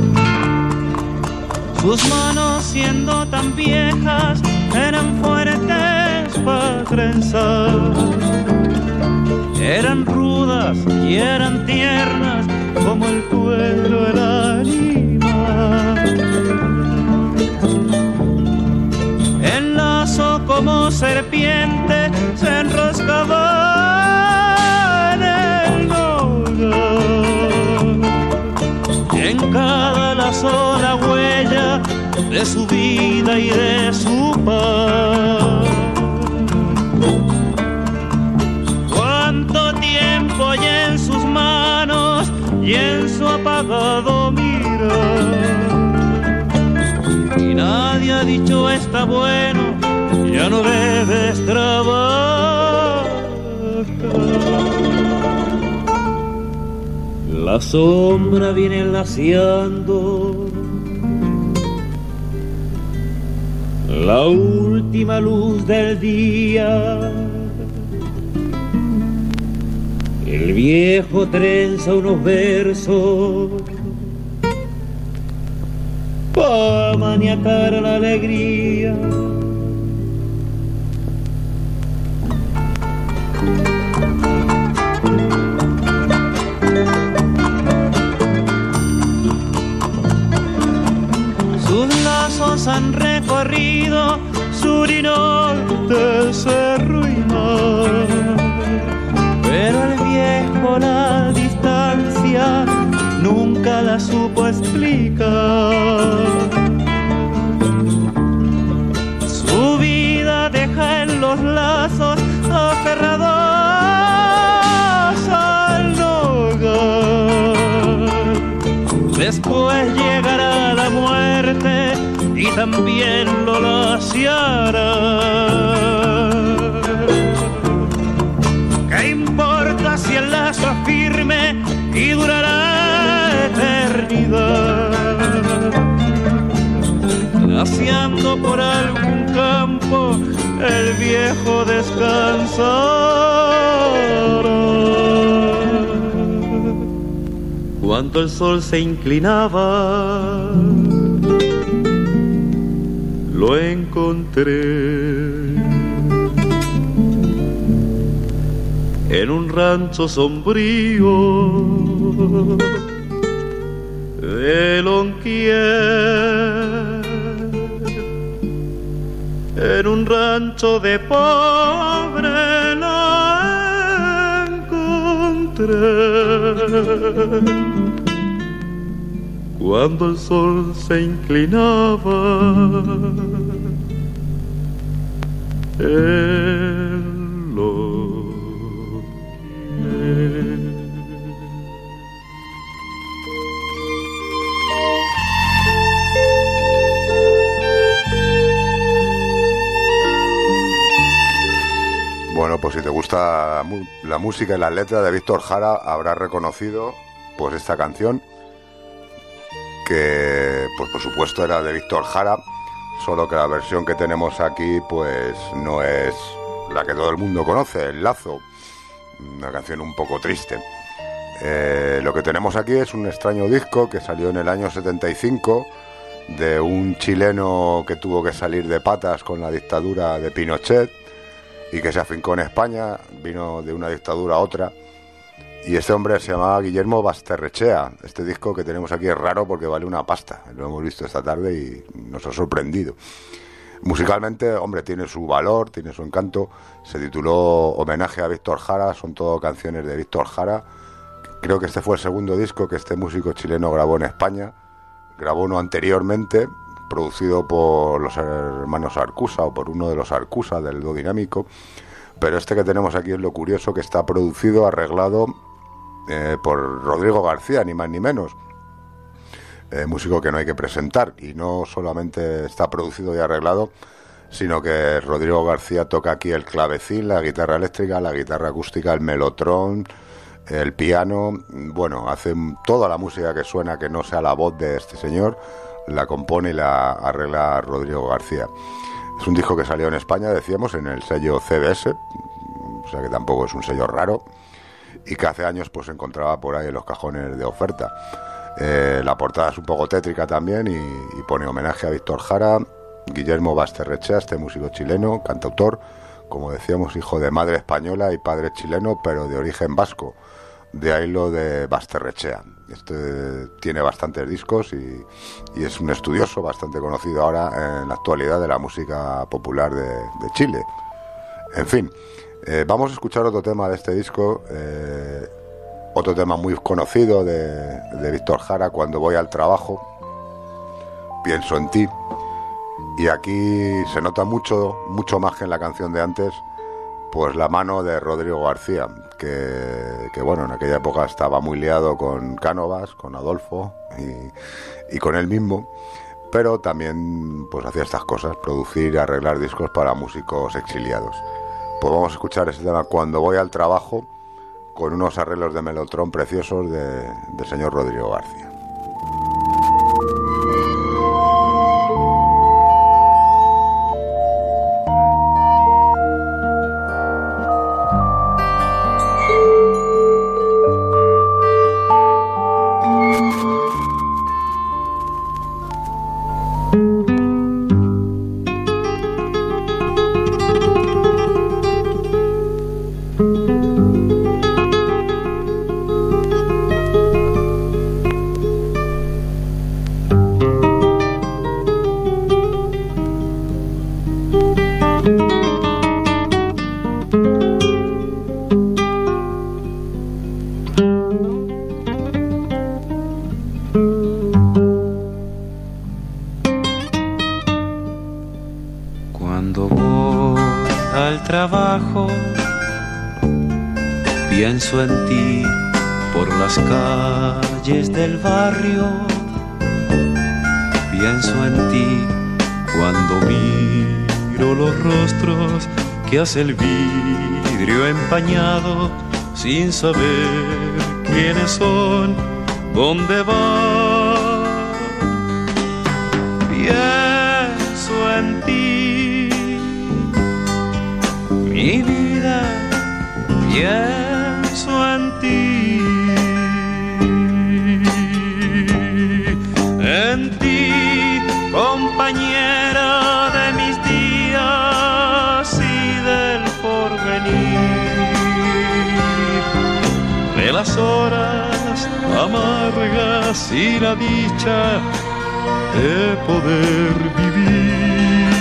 Sus manos siendo tan viejas eran fuertes trenzas eran rudas y eran tiernas como el cuero del ánima. El lazo como serpiente se enroscaba en el nogal. En cada lazo la huella de su vida y de su paz. Cuánto tiempo y en sus manos y en su apagado mirar. Y nadie ha dicho está bueno, ya no debes trabajar. La sombra viene laceando la última luz del día. El viejo trenza unos versos para maniacar la alegría. Sus lazos han recorrido sur y norte, cerro y mar, pero el viejo la distancia nunca la supo explicar. Su vida deja en los lazos aferrados al nogal. Después llegará la muerte y también lo laciará. ¿Qué importa si el lazo es firme y durará eternidad? Laceando por algún campo el viejo descansará. Cuando el sol se inclinaba, lo encontré en un rancho sombrío de Lonquier, en un rancho de pobre la encontré. Cuando el sol se inclinaba, él lo quiere. Bueno, pues si te gusta la música y las letras de Víctor Jara, habrás reconocido pues esta canción, que pues por supuesto era de Víctor Jara, solo que la versión que tenemos aquí pues no es la que todo el mundo conoce, El Lazo, una canción un poco triste. Lo que tenemos aquí es un extraño disco que salió en el año 75 de un chileno que tuvo que salir de patas con la dictadura de Pinochet y que se afincó en España, vino de una dictadura a otra. Y este hombre se llamaba Guillermo Basterrechea. Este disco que tenemos aquí es raro porque vale una pasta. Lo hemos visto esta tarde y nos ha sorprendido. Musicalmente, hombre, tiene su valor, tiene su encanto. Se tituló Homenaje a Víctor Jara. Son todo canciones de Víctor Jara. Creo que este fue el segundo disco que este músico chileno grabó en España. Grabó uno anteriormente, producido por los hermanos Arcusa o por uno de los Arcusa del dúo dinámico. Pero este que tenemos aquí es lo curioso, que está producido, arreglado por Rodrigo García, ni más ni menos, músico que no hay que presentar, y no solamente está producido y arreglado, sino que Rodrigo García toca aquí el clavecín, la guitarra eléctrica, la guitarra acústica, el melotrón, el piano. Bueno, hace toda la música que suena que no sea la voz de este señor, la compone y la arregla Rodrigo García. Es un disco que salió en España, decíamos, en el sello CBS, o sea que tampoco es un sello raro, y que hace años pues se encontraba por ahí en los cajones de oferta. La portada es un poco tétrica también y pone homenaje a Víctor Jara, Guillermo Basterrechea, este músico chileno, cantautor, como decíamos, hijo de madre española y padre chileno, pero de origen vasco. De ahí lo de Basterrechea. Este tiene bastantes discos y es un estudioso bastante conocido ahora en la actualidad de la música popular de Chile. En fin, vamos a escuchar otro tema de este disco, otro tema muy conocido de Víctor Jara, Cuando voy al trabajo, pienso en ti. Y aquí se nota mucho más que en la canción de antes, pues la mano de Rodrigo García, que bueno, en aquella época estaba muy liado con Cánovas, con Adolfo y con él mismo, pero también pues hacía estas cosas, producir y arreglar discos para músicos exiliados. Pues vamos a escuchar ese tema, Cuando voy al trabajo, con unos arreglos de Melotron preciosos del señor Rodrigo García. Pienso en ti por las calles del barrio, pienso en ti cuando miro los rostros que hace el vidrio empañado, sin saber quiénes son, dónde van. Pienso en ti, mi vida, pienso en ti, compañera de mis días y del porvenir, de las horas amargas y la dicha de poder vivir,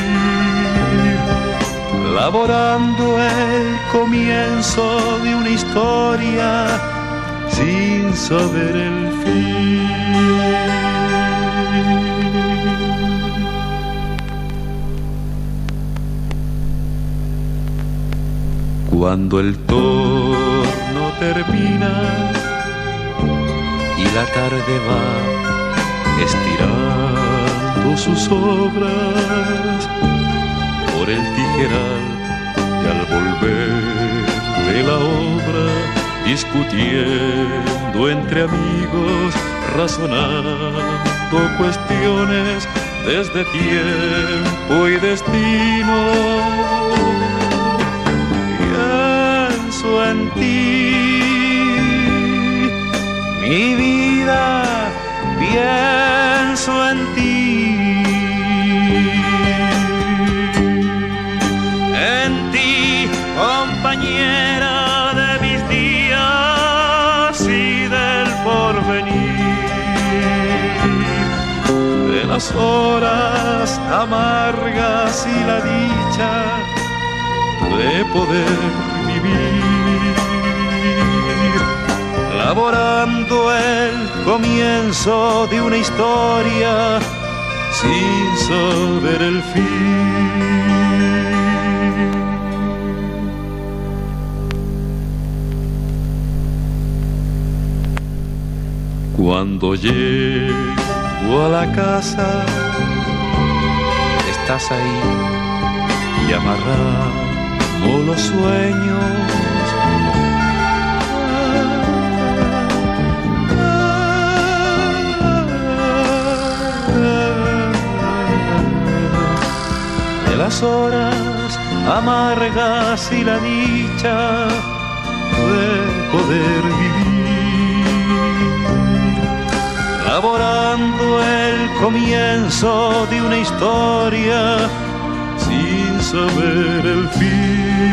laborando el comienzo de una historia sin saber el fin. Cuando el torno termina y la tarde va estirando sus obras por el tijeral, y al volver de la obra, discutiendo entre amigos, razonando cuestiones desde tiempo y destino, pienso en ti, mi vida, pienso en ti. Compañera de mis días y del porvenir, de las horas amargas y la dicha de poder vivir, laborando el comienzo de una historia sin saber el fin. Cuando llego a la casa, estás ahí y amarramos los sueños. De las horas amargas y la dicha de poder vivir, laborando el comienzo de una historia sin saber el fin.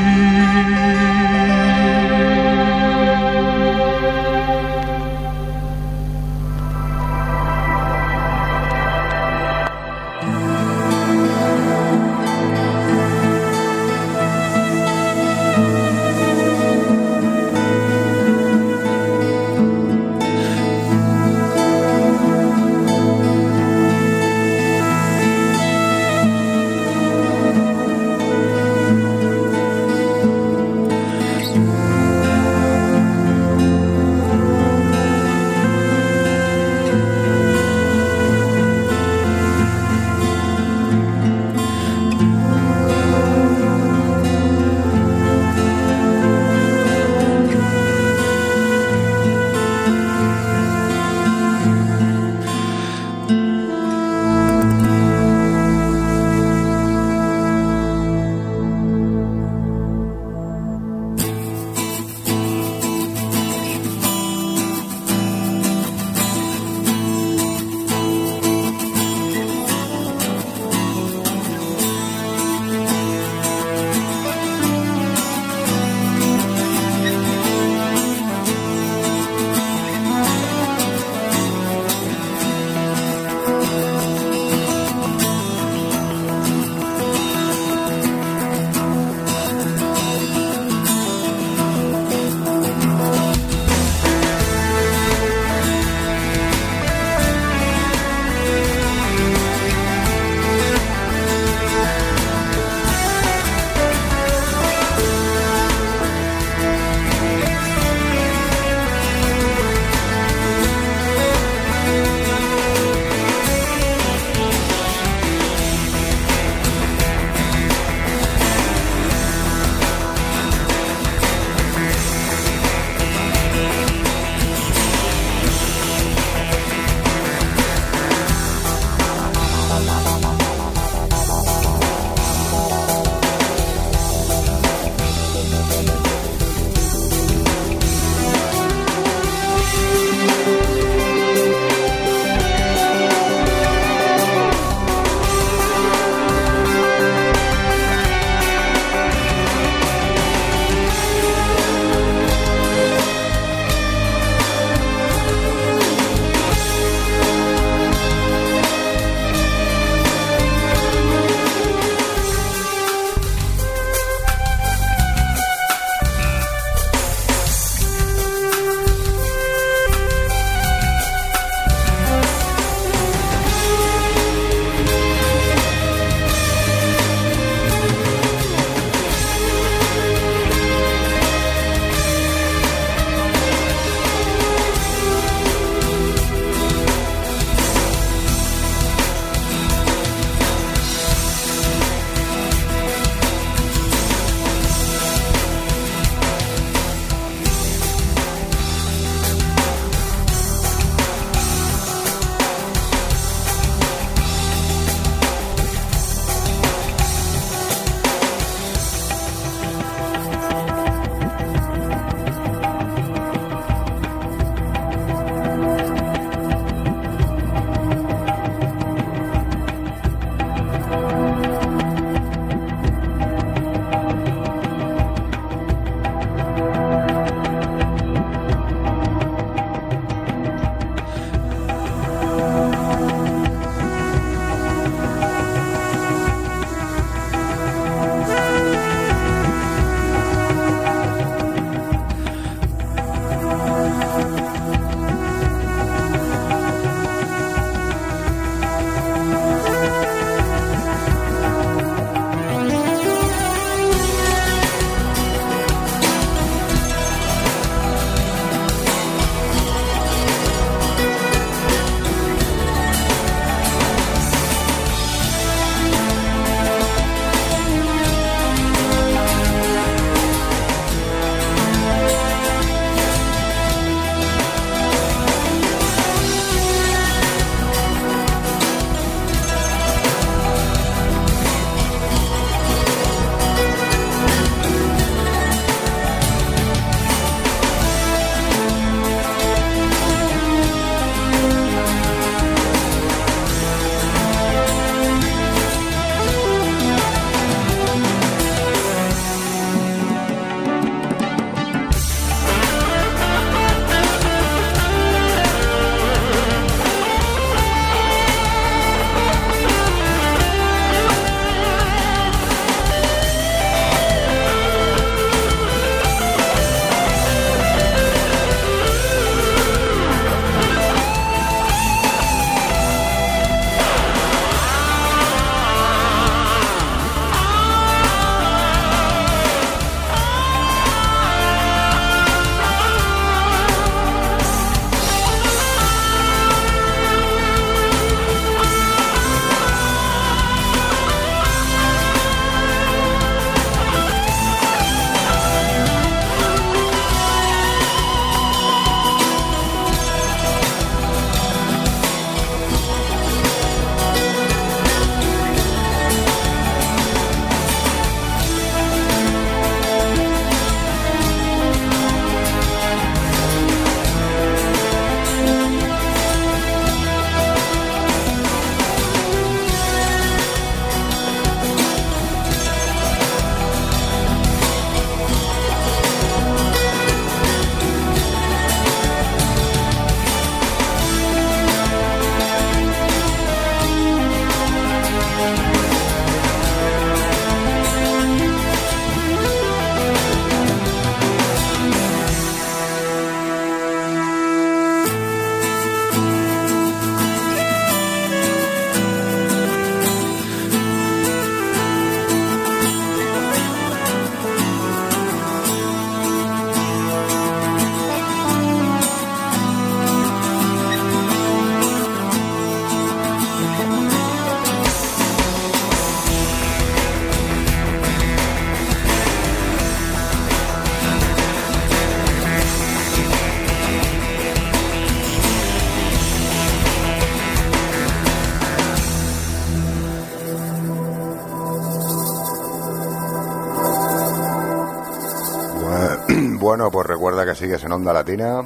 Bueno, pues recuerda que sigues en Onda Latina,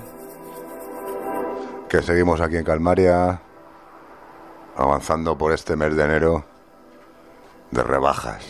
que seguimos aquí en Calmaria, avanzando por este mes de enero de rebajas.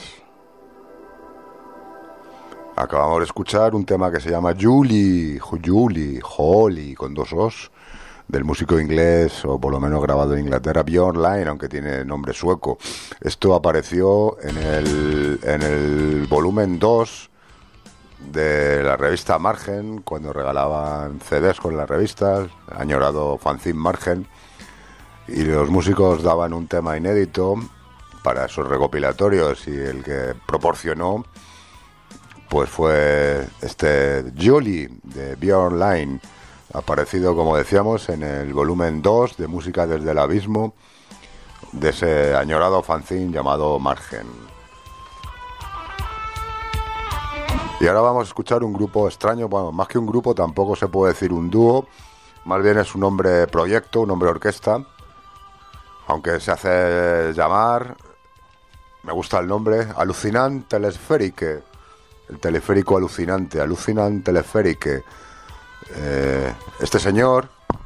Acabamos de escuchar un tema que se llama Julie, con dos O's, del músico inglés, o por lo menos grabado en Inglaterra, Björn Lyn, aunque tiene nombre sueco. Esto apareció en el volumen 2 de la revista Margen, cuando regalaban CDs con las revistas, añorado fanzine Margen, y los músicos daban un tema inédito para esos recopilatorios, y el que proporcionó pues fue este Julie de Björn Lyn, aparecido, como decíamos, en el volumen 2 de Música desde el Abismo, de ese añorado fanzine llamado Margen. Y ahora vamos a escuchar un grupo extraño, bueno, más que un grupo tampoco se puede decir un dúo, más bien es un hombre proyecto, un hombre orquesta, aunque se hace llamar, me gusta el nombre, Alucinant Telesférique, el teleférico alucinante, Alucinant Telesférique. Este señor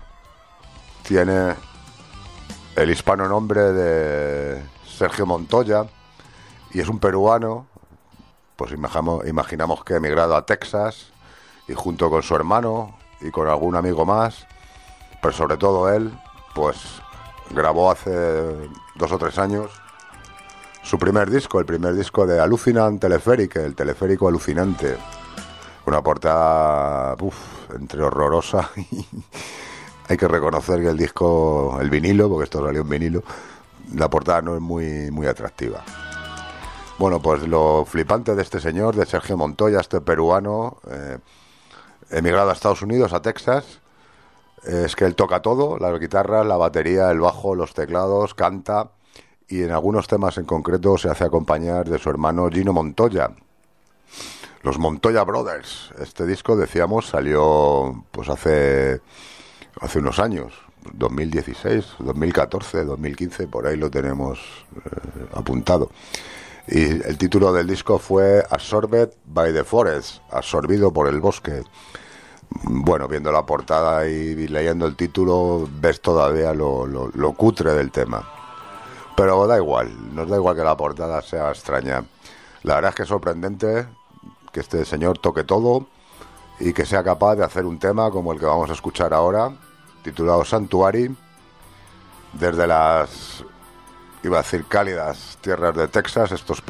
tiene el hispano nombre de Sergio Montoya y es un peruano, pues imaginamos que ha emigrado a Texas, y junto con su hermano y con algún amigo más, pero sobre todo él, pues grabó hace 2 o 3 años su primer disco, el primer disco de Alucinant Telesférique, el teleférico alucinante. Una portada entre horrorosa y hay que reconocer que el disco, el vinilo, porque esto salió en vinilo, la portada no es muy atractiva. Bueno, pues lo flipante de este señor, de Sergio Montoya, este peruano, emigrado a Estados Unidos, a Texas, es que él toca todo, las guitarras, la batería, el bajo, los teclados, canta, y en algunos temas en concreto se hace acompañar de su hermano Gino Montoya. Los Montoya Brothers. Este disco, decíamos, salió pues hace unos años, 2016, 2014, 2015, por ahí lo tenemos apuntado. Y el título del disco fue Absorbed by the Forest, absorbido por el bosque. Bueno, viendo la portada y leyendo el título, ves todavía lo cutre del tema. Pero da igual, nos da igual que la portada sea extraña. La verdad es que es sorprendente que este señor toque todo y que sea capaz de hacer un tema como el que vamos a escuchar ahora, titulado Sanctuary, desde las, iba a decir, cálidas tierras de Texas,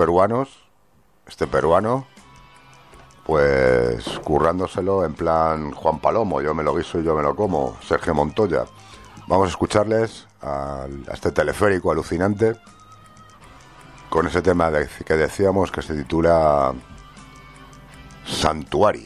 este peruano, pues currándoselo en plan Juan Palomo, yo me lo guiso y yo me lo como, Sergio Montoya. Vamos a escucharles a este teleférico alucinante con ese tema que decíamos que se titula Sanctuary.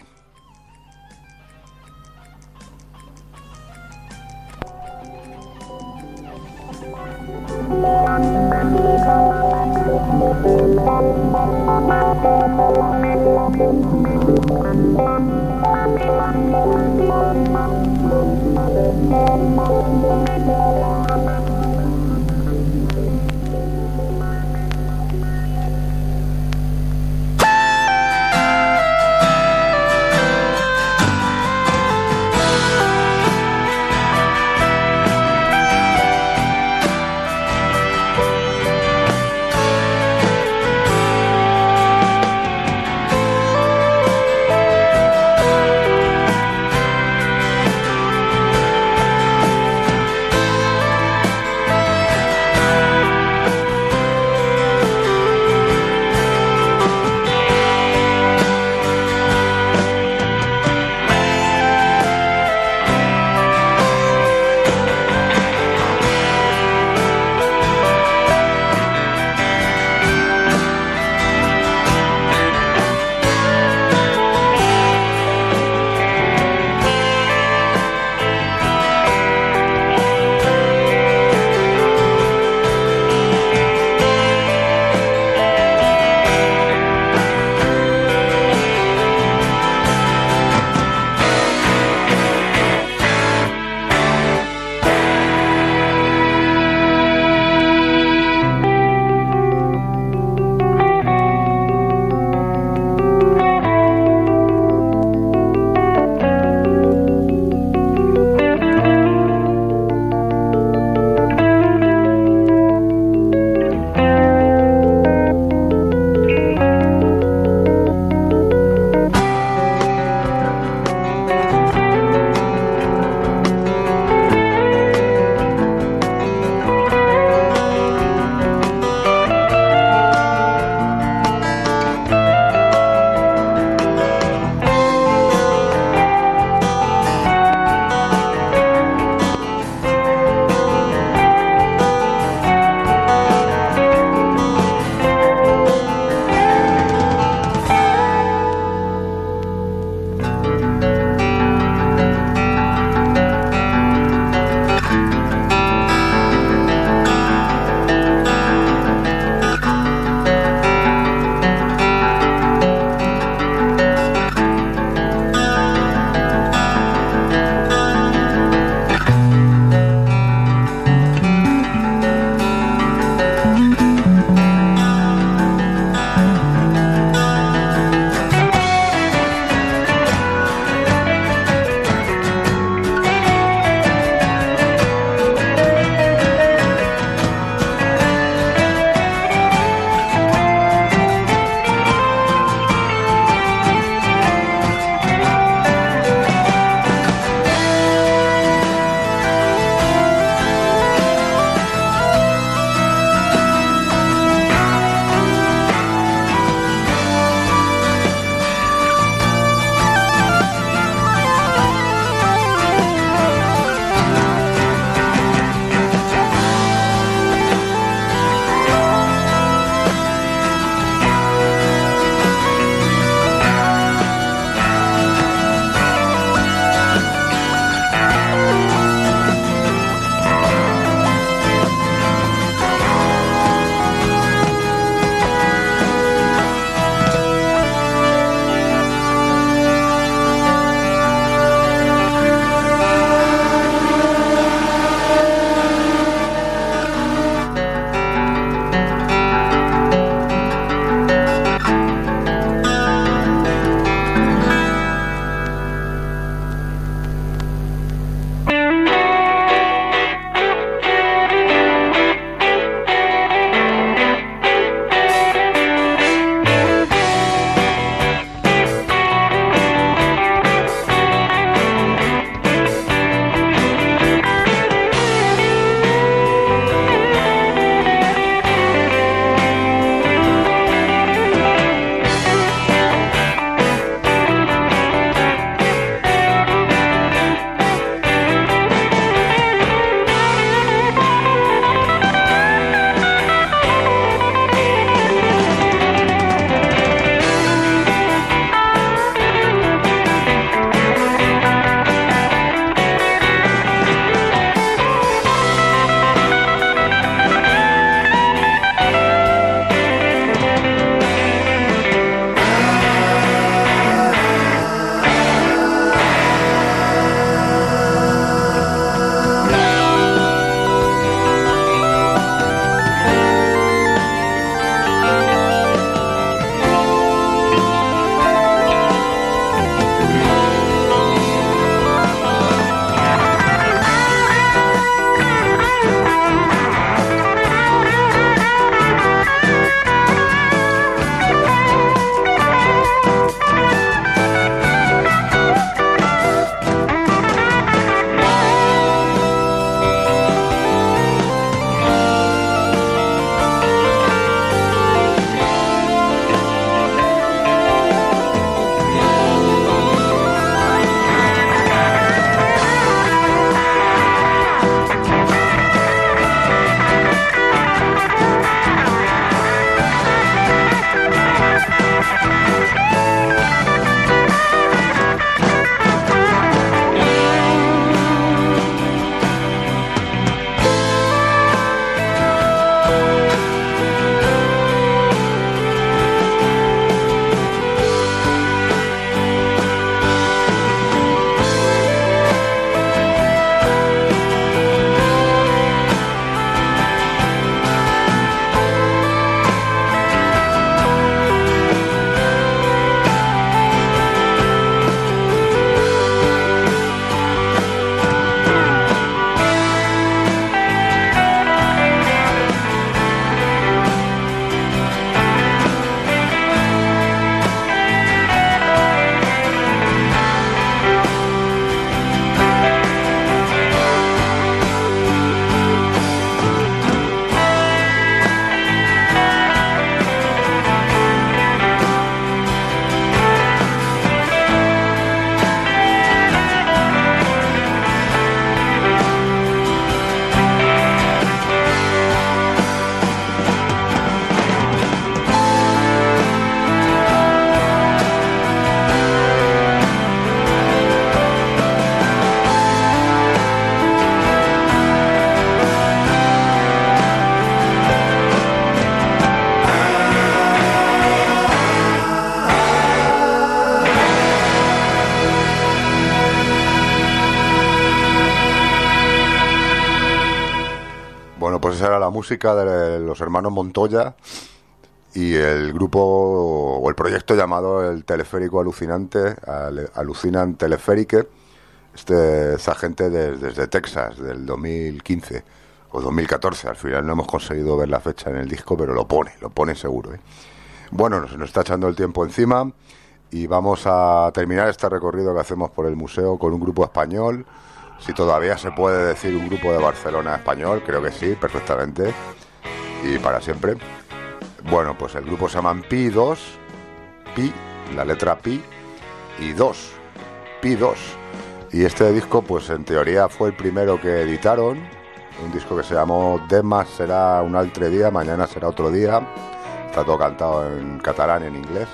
esa era la música de los hermanos Montoya y el grupo o el proyecto llamado el Teleférico Alucinante, Alucinan Teleférique. Esta gente desde Texas, del 2015 o 2014. Al final no hemos conseguido ver la fecha en el disco, pero lo pone seguro, ¿eh? Bueno, nos está echando el tiempo encima y vamos a terminar este recorrido que hacemos por el museo con un grupo español. Si todavía se puede decir un grupo de Barcelona español, creo que sí, perfectamente y para siempre. Bueno, pues el grupo se llaman Pi 2, Pi, la letra Pi y 2, Pi 2. Y este disco, pues en teoría fue el primero que editaron, un disco que se llamó Demà serà un altre día, mañana será otro día. Está todo cantado en catalán y en inglés.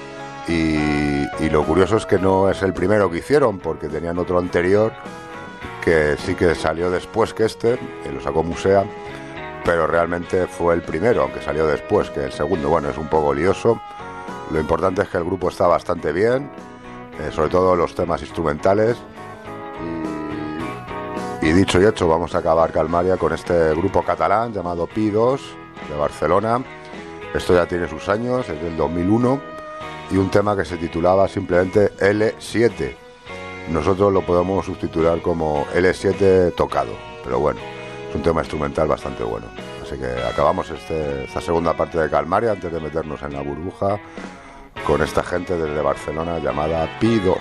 Y lo curioso es que no es el primero que hicieron, porque tenían otro anterior que sí que salió después que lo sacó Musea, pero realmente fue el primero, aunque salió después que el segundo. Bueno, es un poco lioso. Lo importante es que el grupo está bastante bien, sobre todo los temas instrumentales. Y dicho y hecho, vamos a acabar Calmaria con este grupo catalán llamado Pi 2 de Barcelona. Esto ya tiene sus años, es del 2001, y un tema que se titulaba simplemente L7. Nosotros lo podemos subtitular como L7 tocado, pero bueno, es un tema instrumental bastante bueno. Así que acabamos esta segunda parte de Calmaria antes de meternos en la burbuja con esta gente desde Barcelona llamada Pi 2.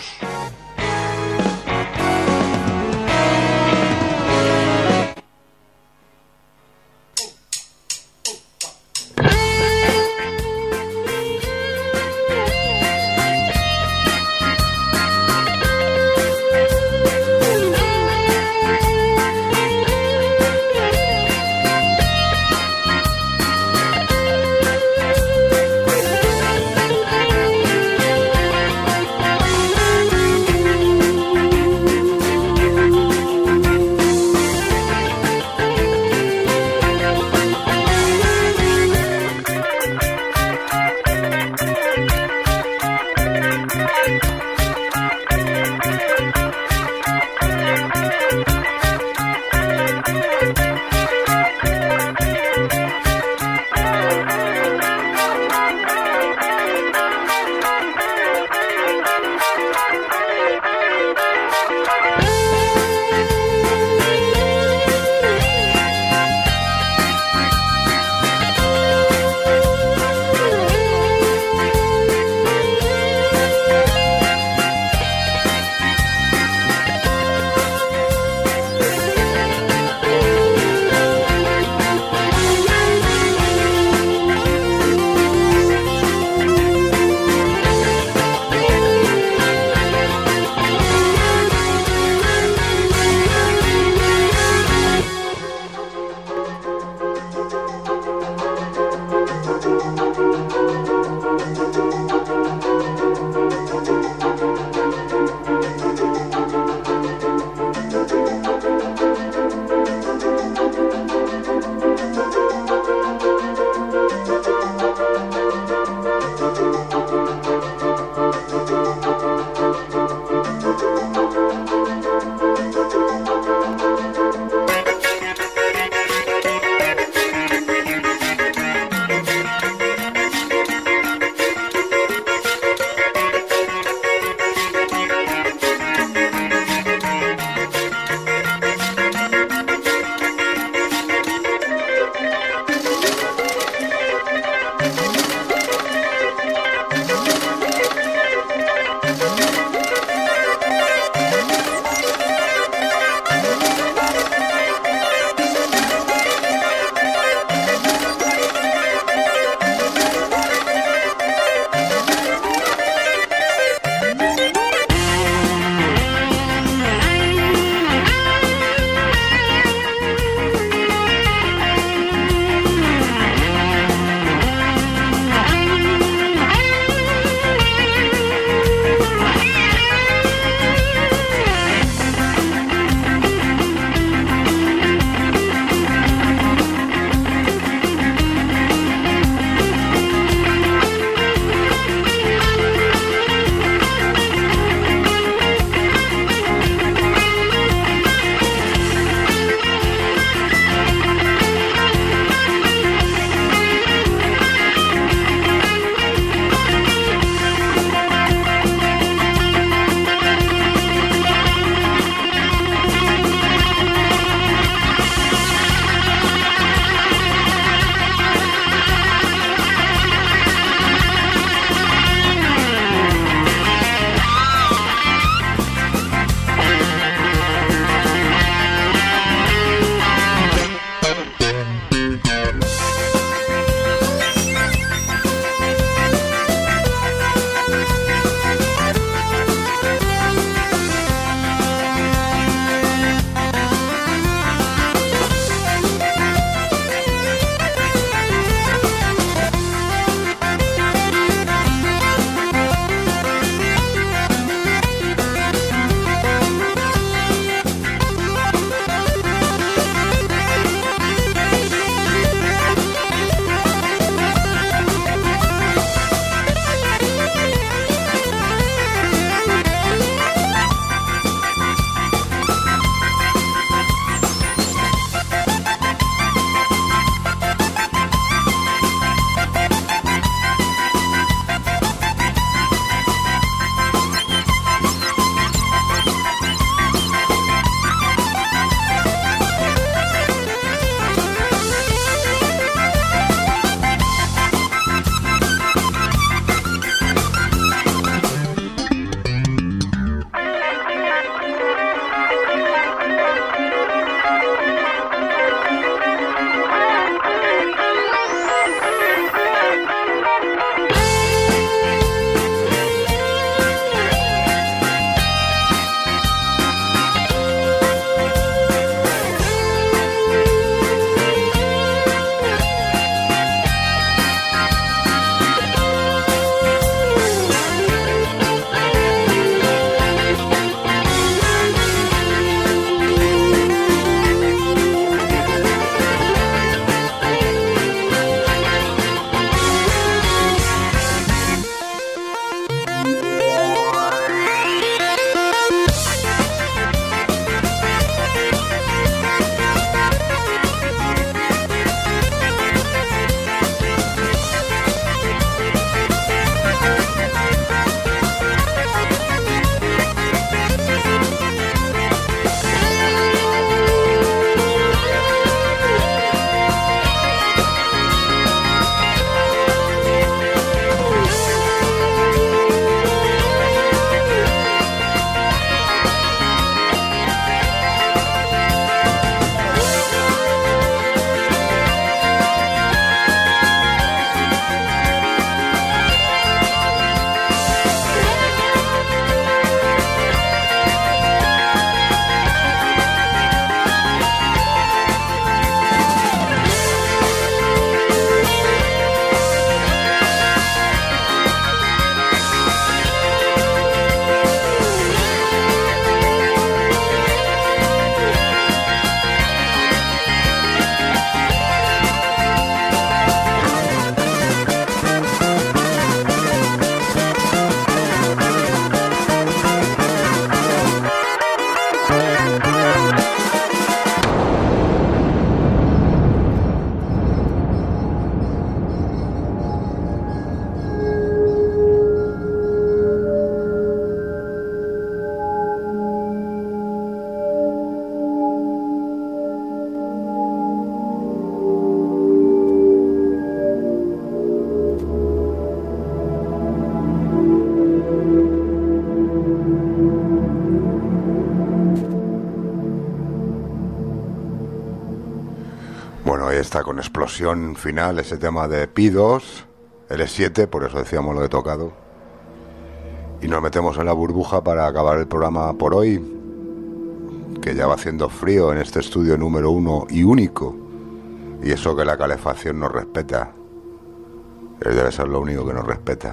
está con explosión final ese tema de P2, L7, por eso decíamos lo he tocado. Y nos metemos en la burbuja para acabar el programa por hoy, que ya va haciendo frío en este estudio número 1 y único. Y eso que la calefacción nos respeta. Debe ser lo único que nos respeta.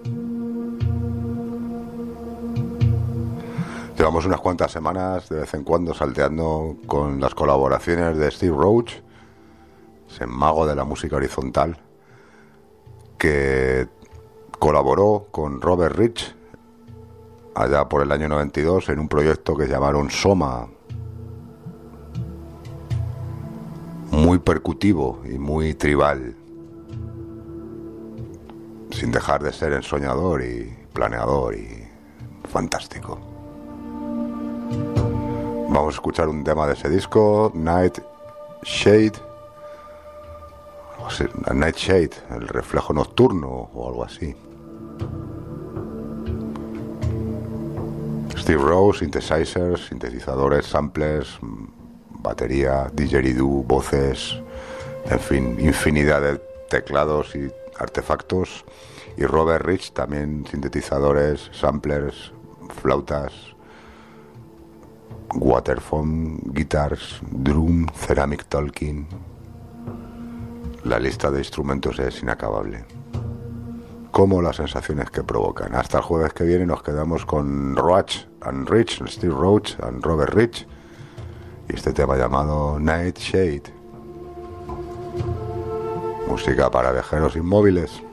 Llevamos unas cuantas semanas de vez en cuando salteando con las colaboraciones de Steve Roach, ese mago de la música horizontal, que colaboró con Robert Rich allá por el año 92 en un proyecto que llamaron Soma, muy percutivo y muy tribal, sin dejar de ser ensoñador y planeador y fantástico. Vamos a escuchar un tema de ese disco, Nightshade, el reflejo nocturno o algo así. Steve Roach, synthesizers, sintetizadores, samplers, batería, didgeridoo, voces, en fin, infinidad de teclados y artefactos. Y Robert Rich también, sintetizadores, samplers, flautas, waterphone, guitars, drum, ceramic talking. La lista de instrumentos es inacabable, como las sensaciones que provocan. Hasta el jueves que viene nos quedamos con Roach and Rich, Steve Roach and Robert Rich, y este tema llamado Nightshade, música para viajeros inmóviles.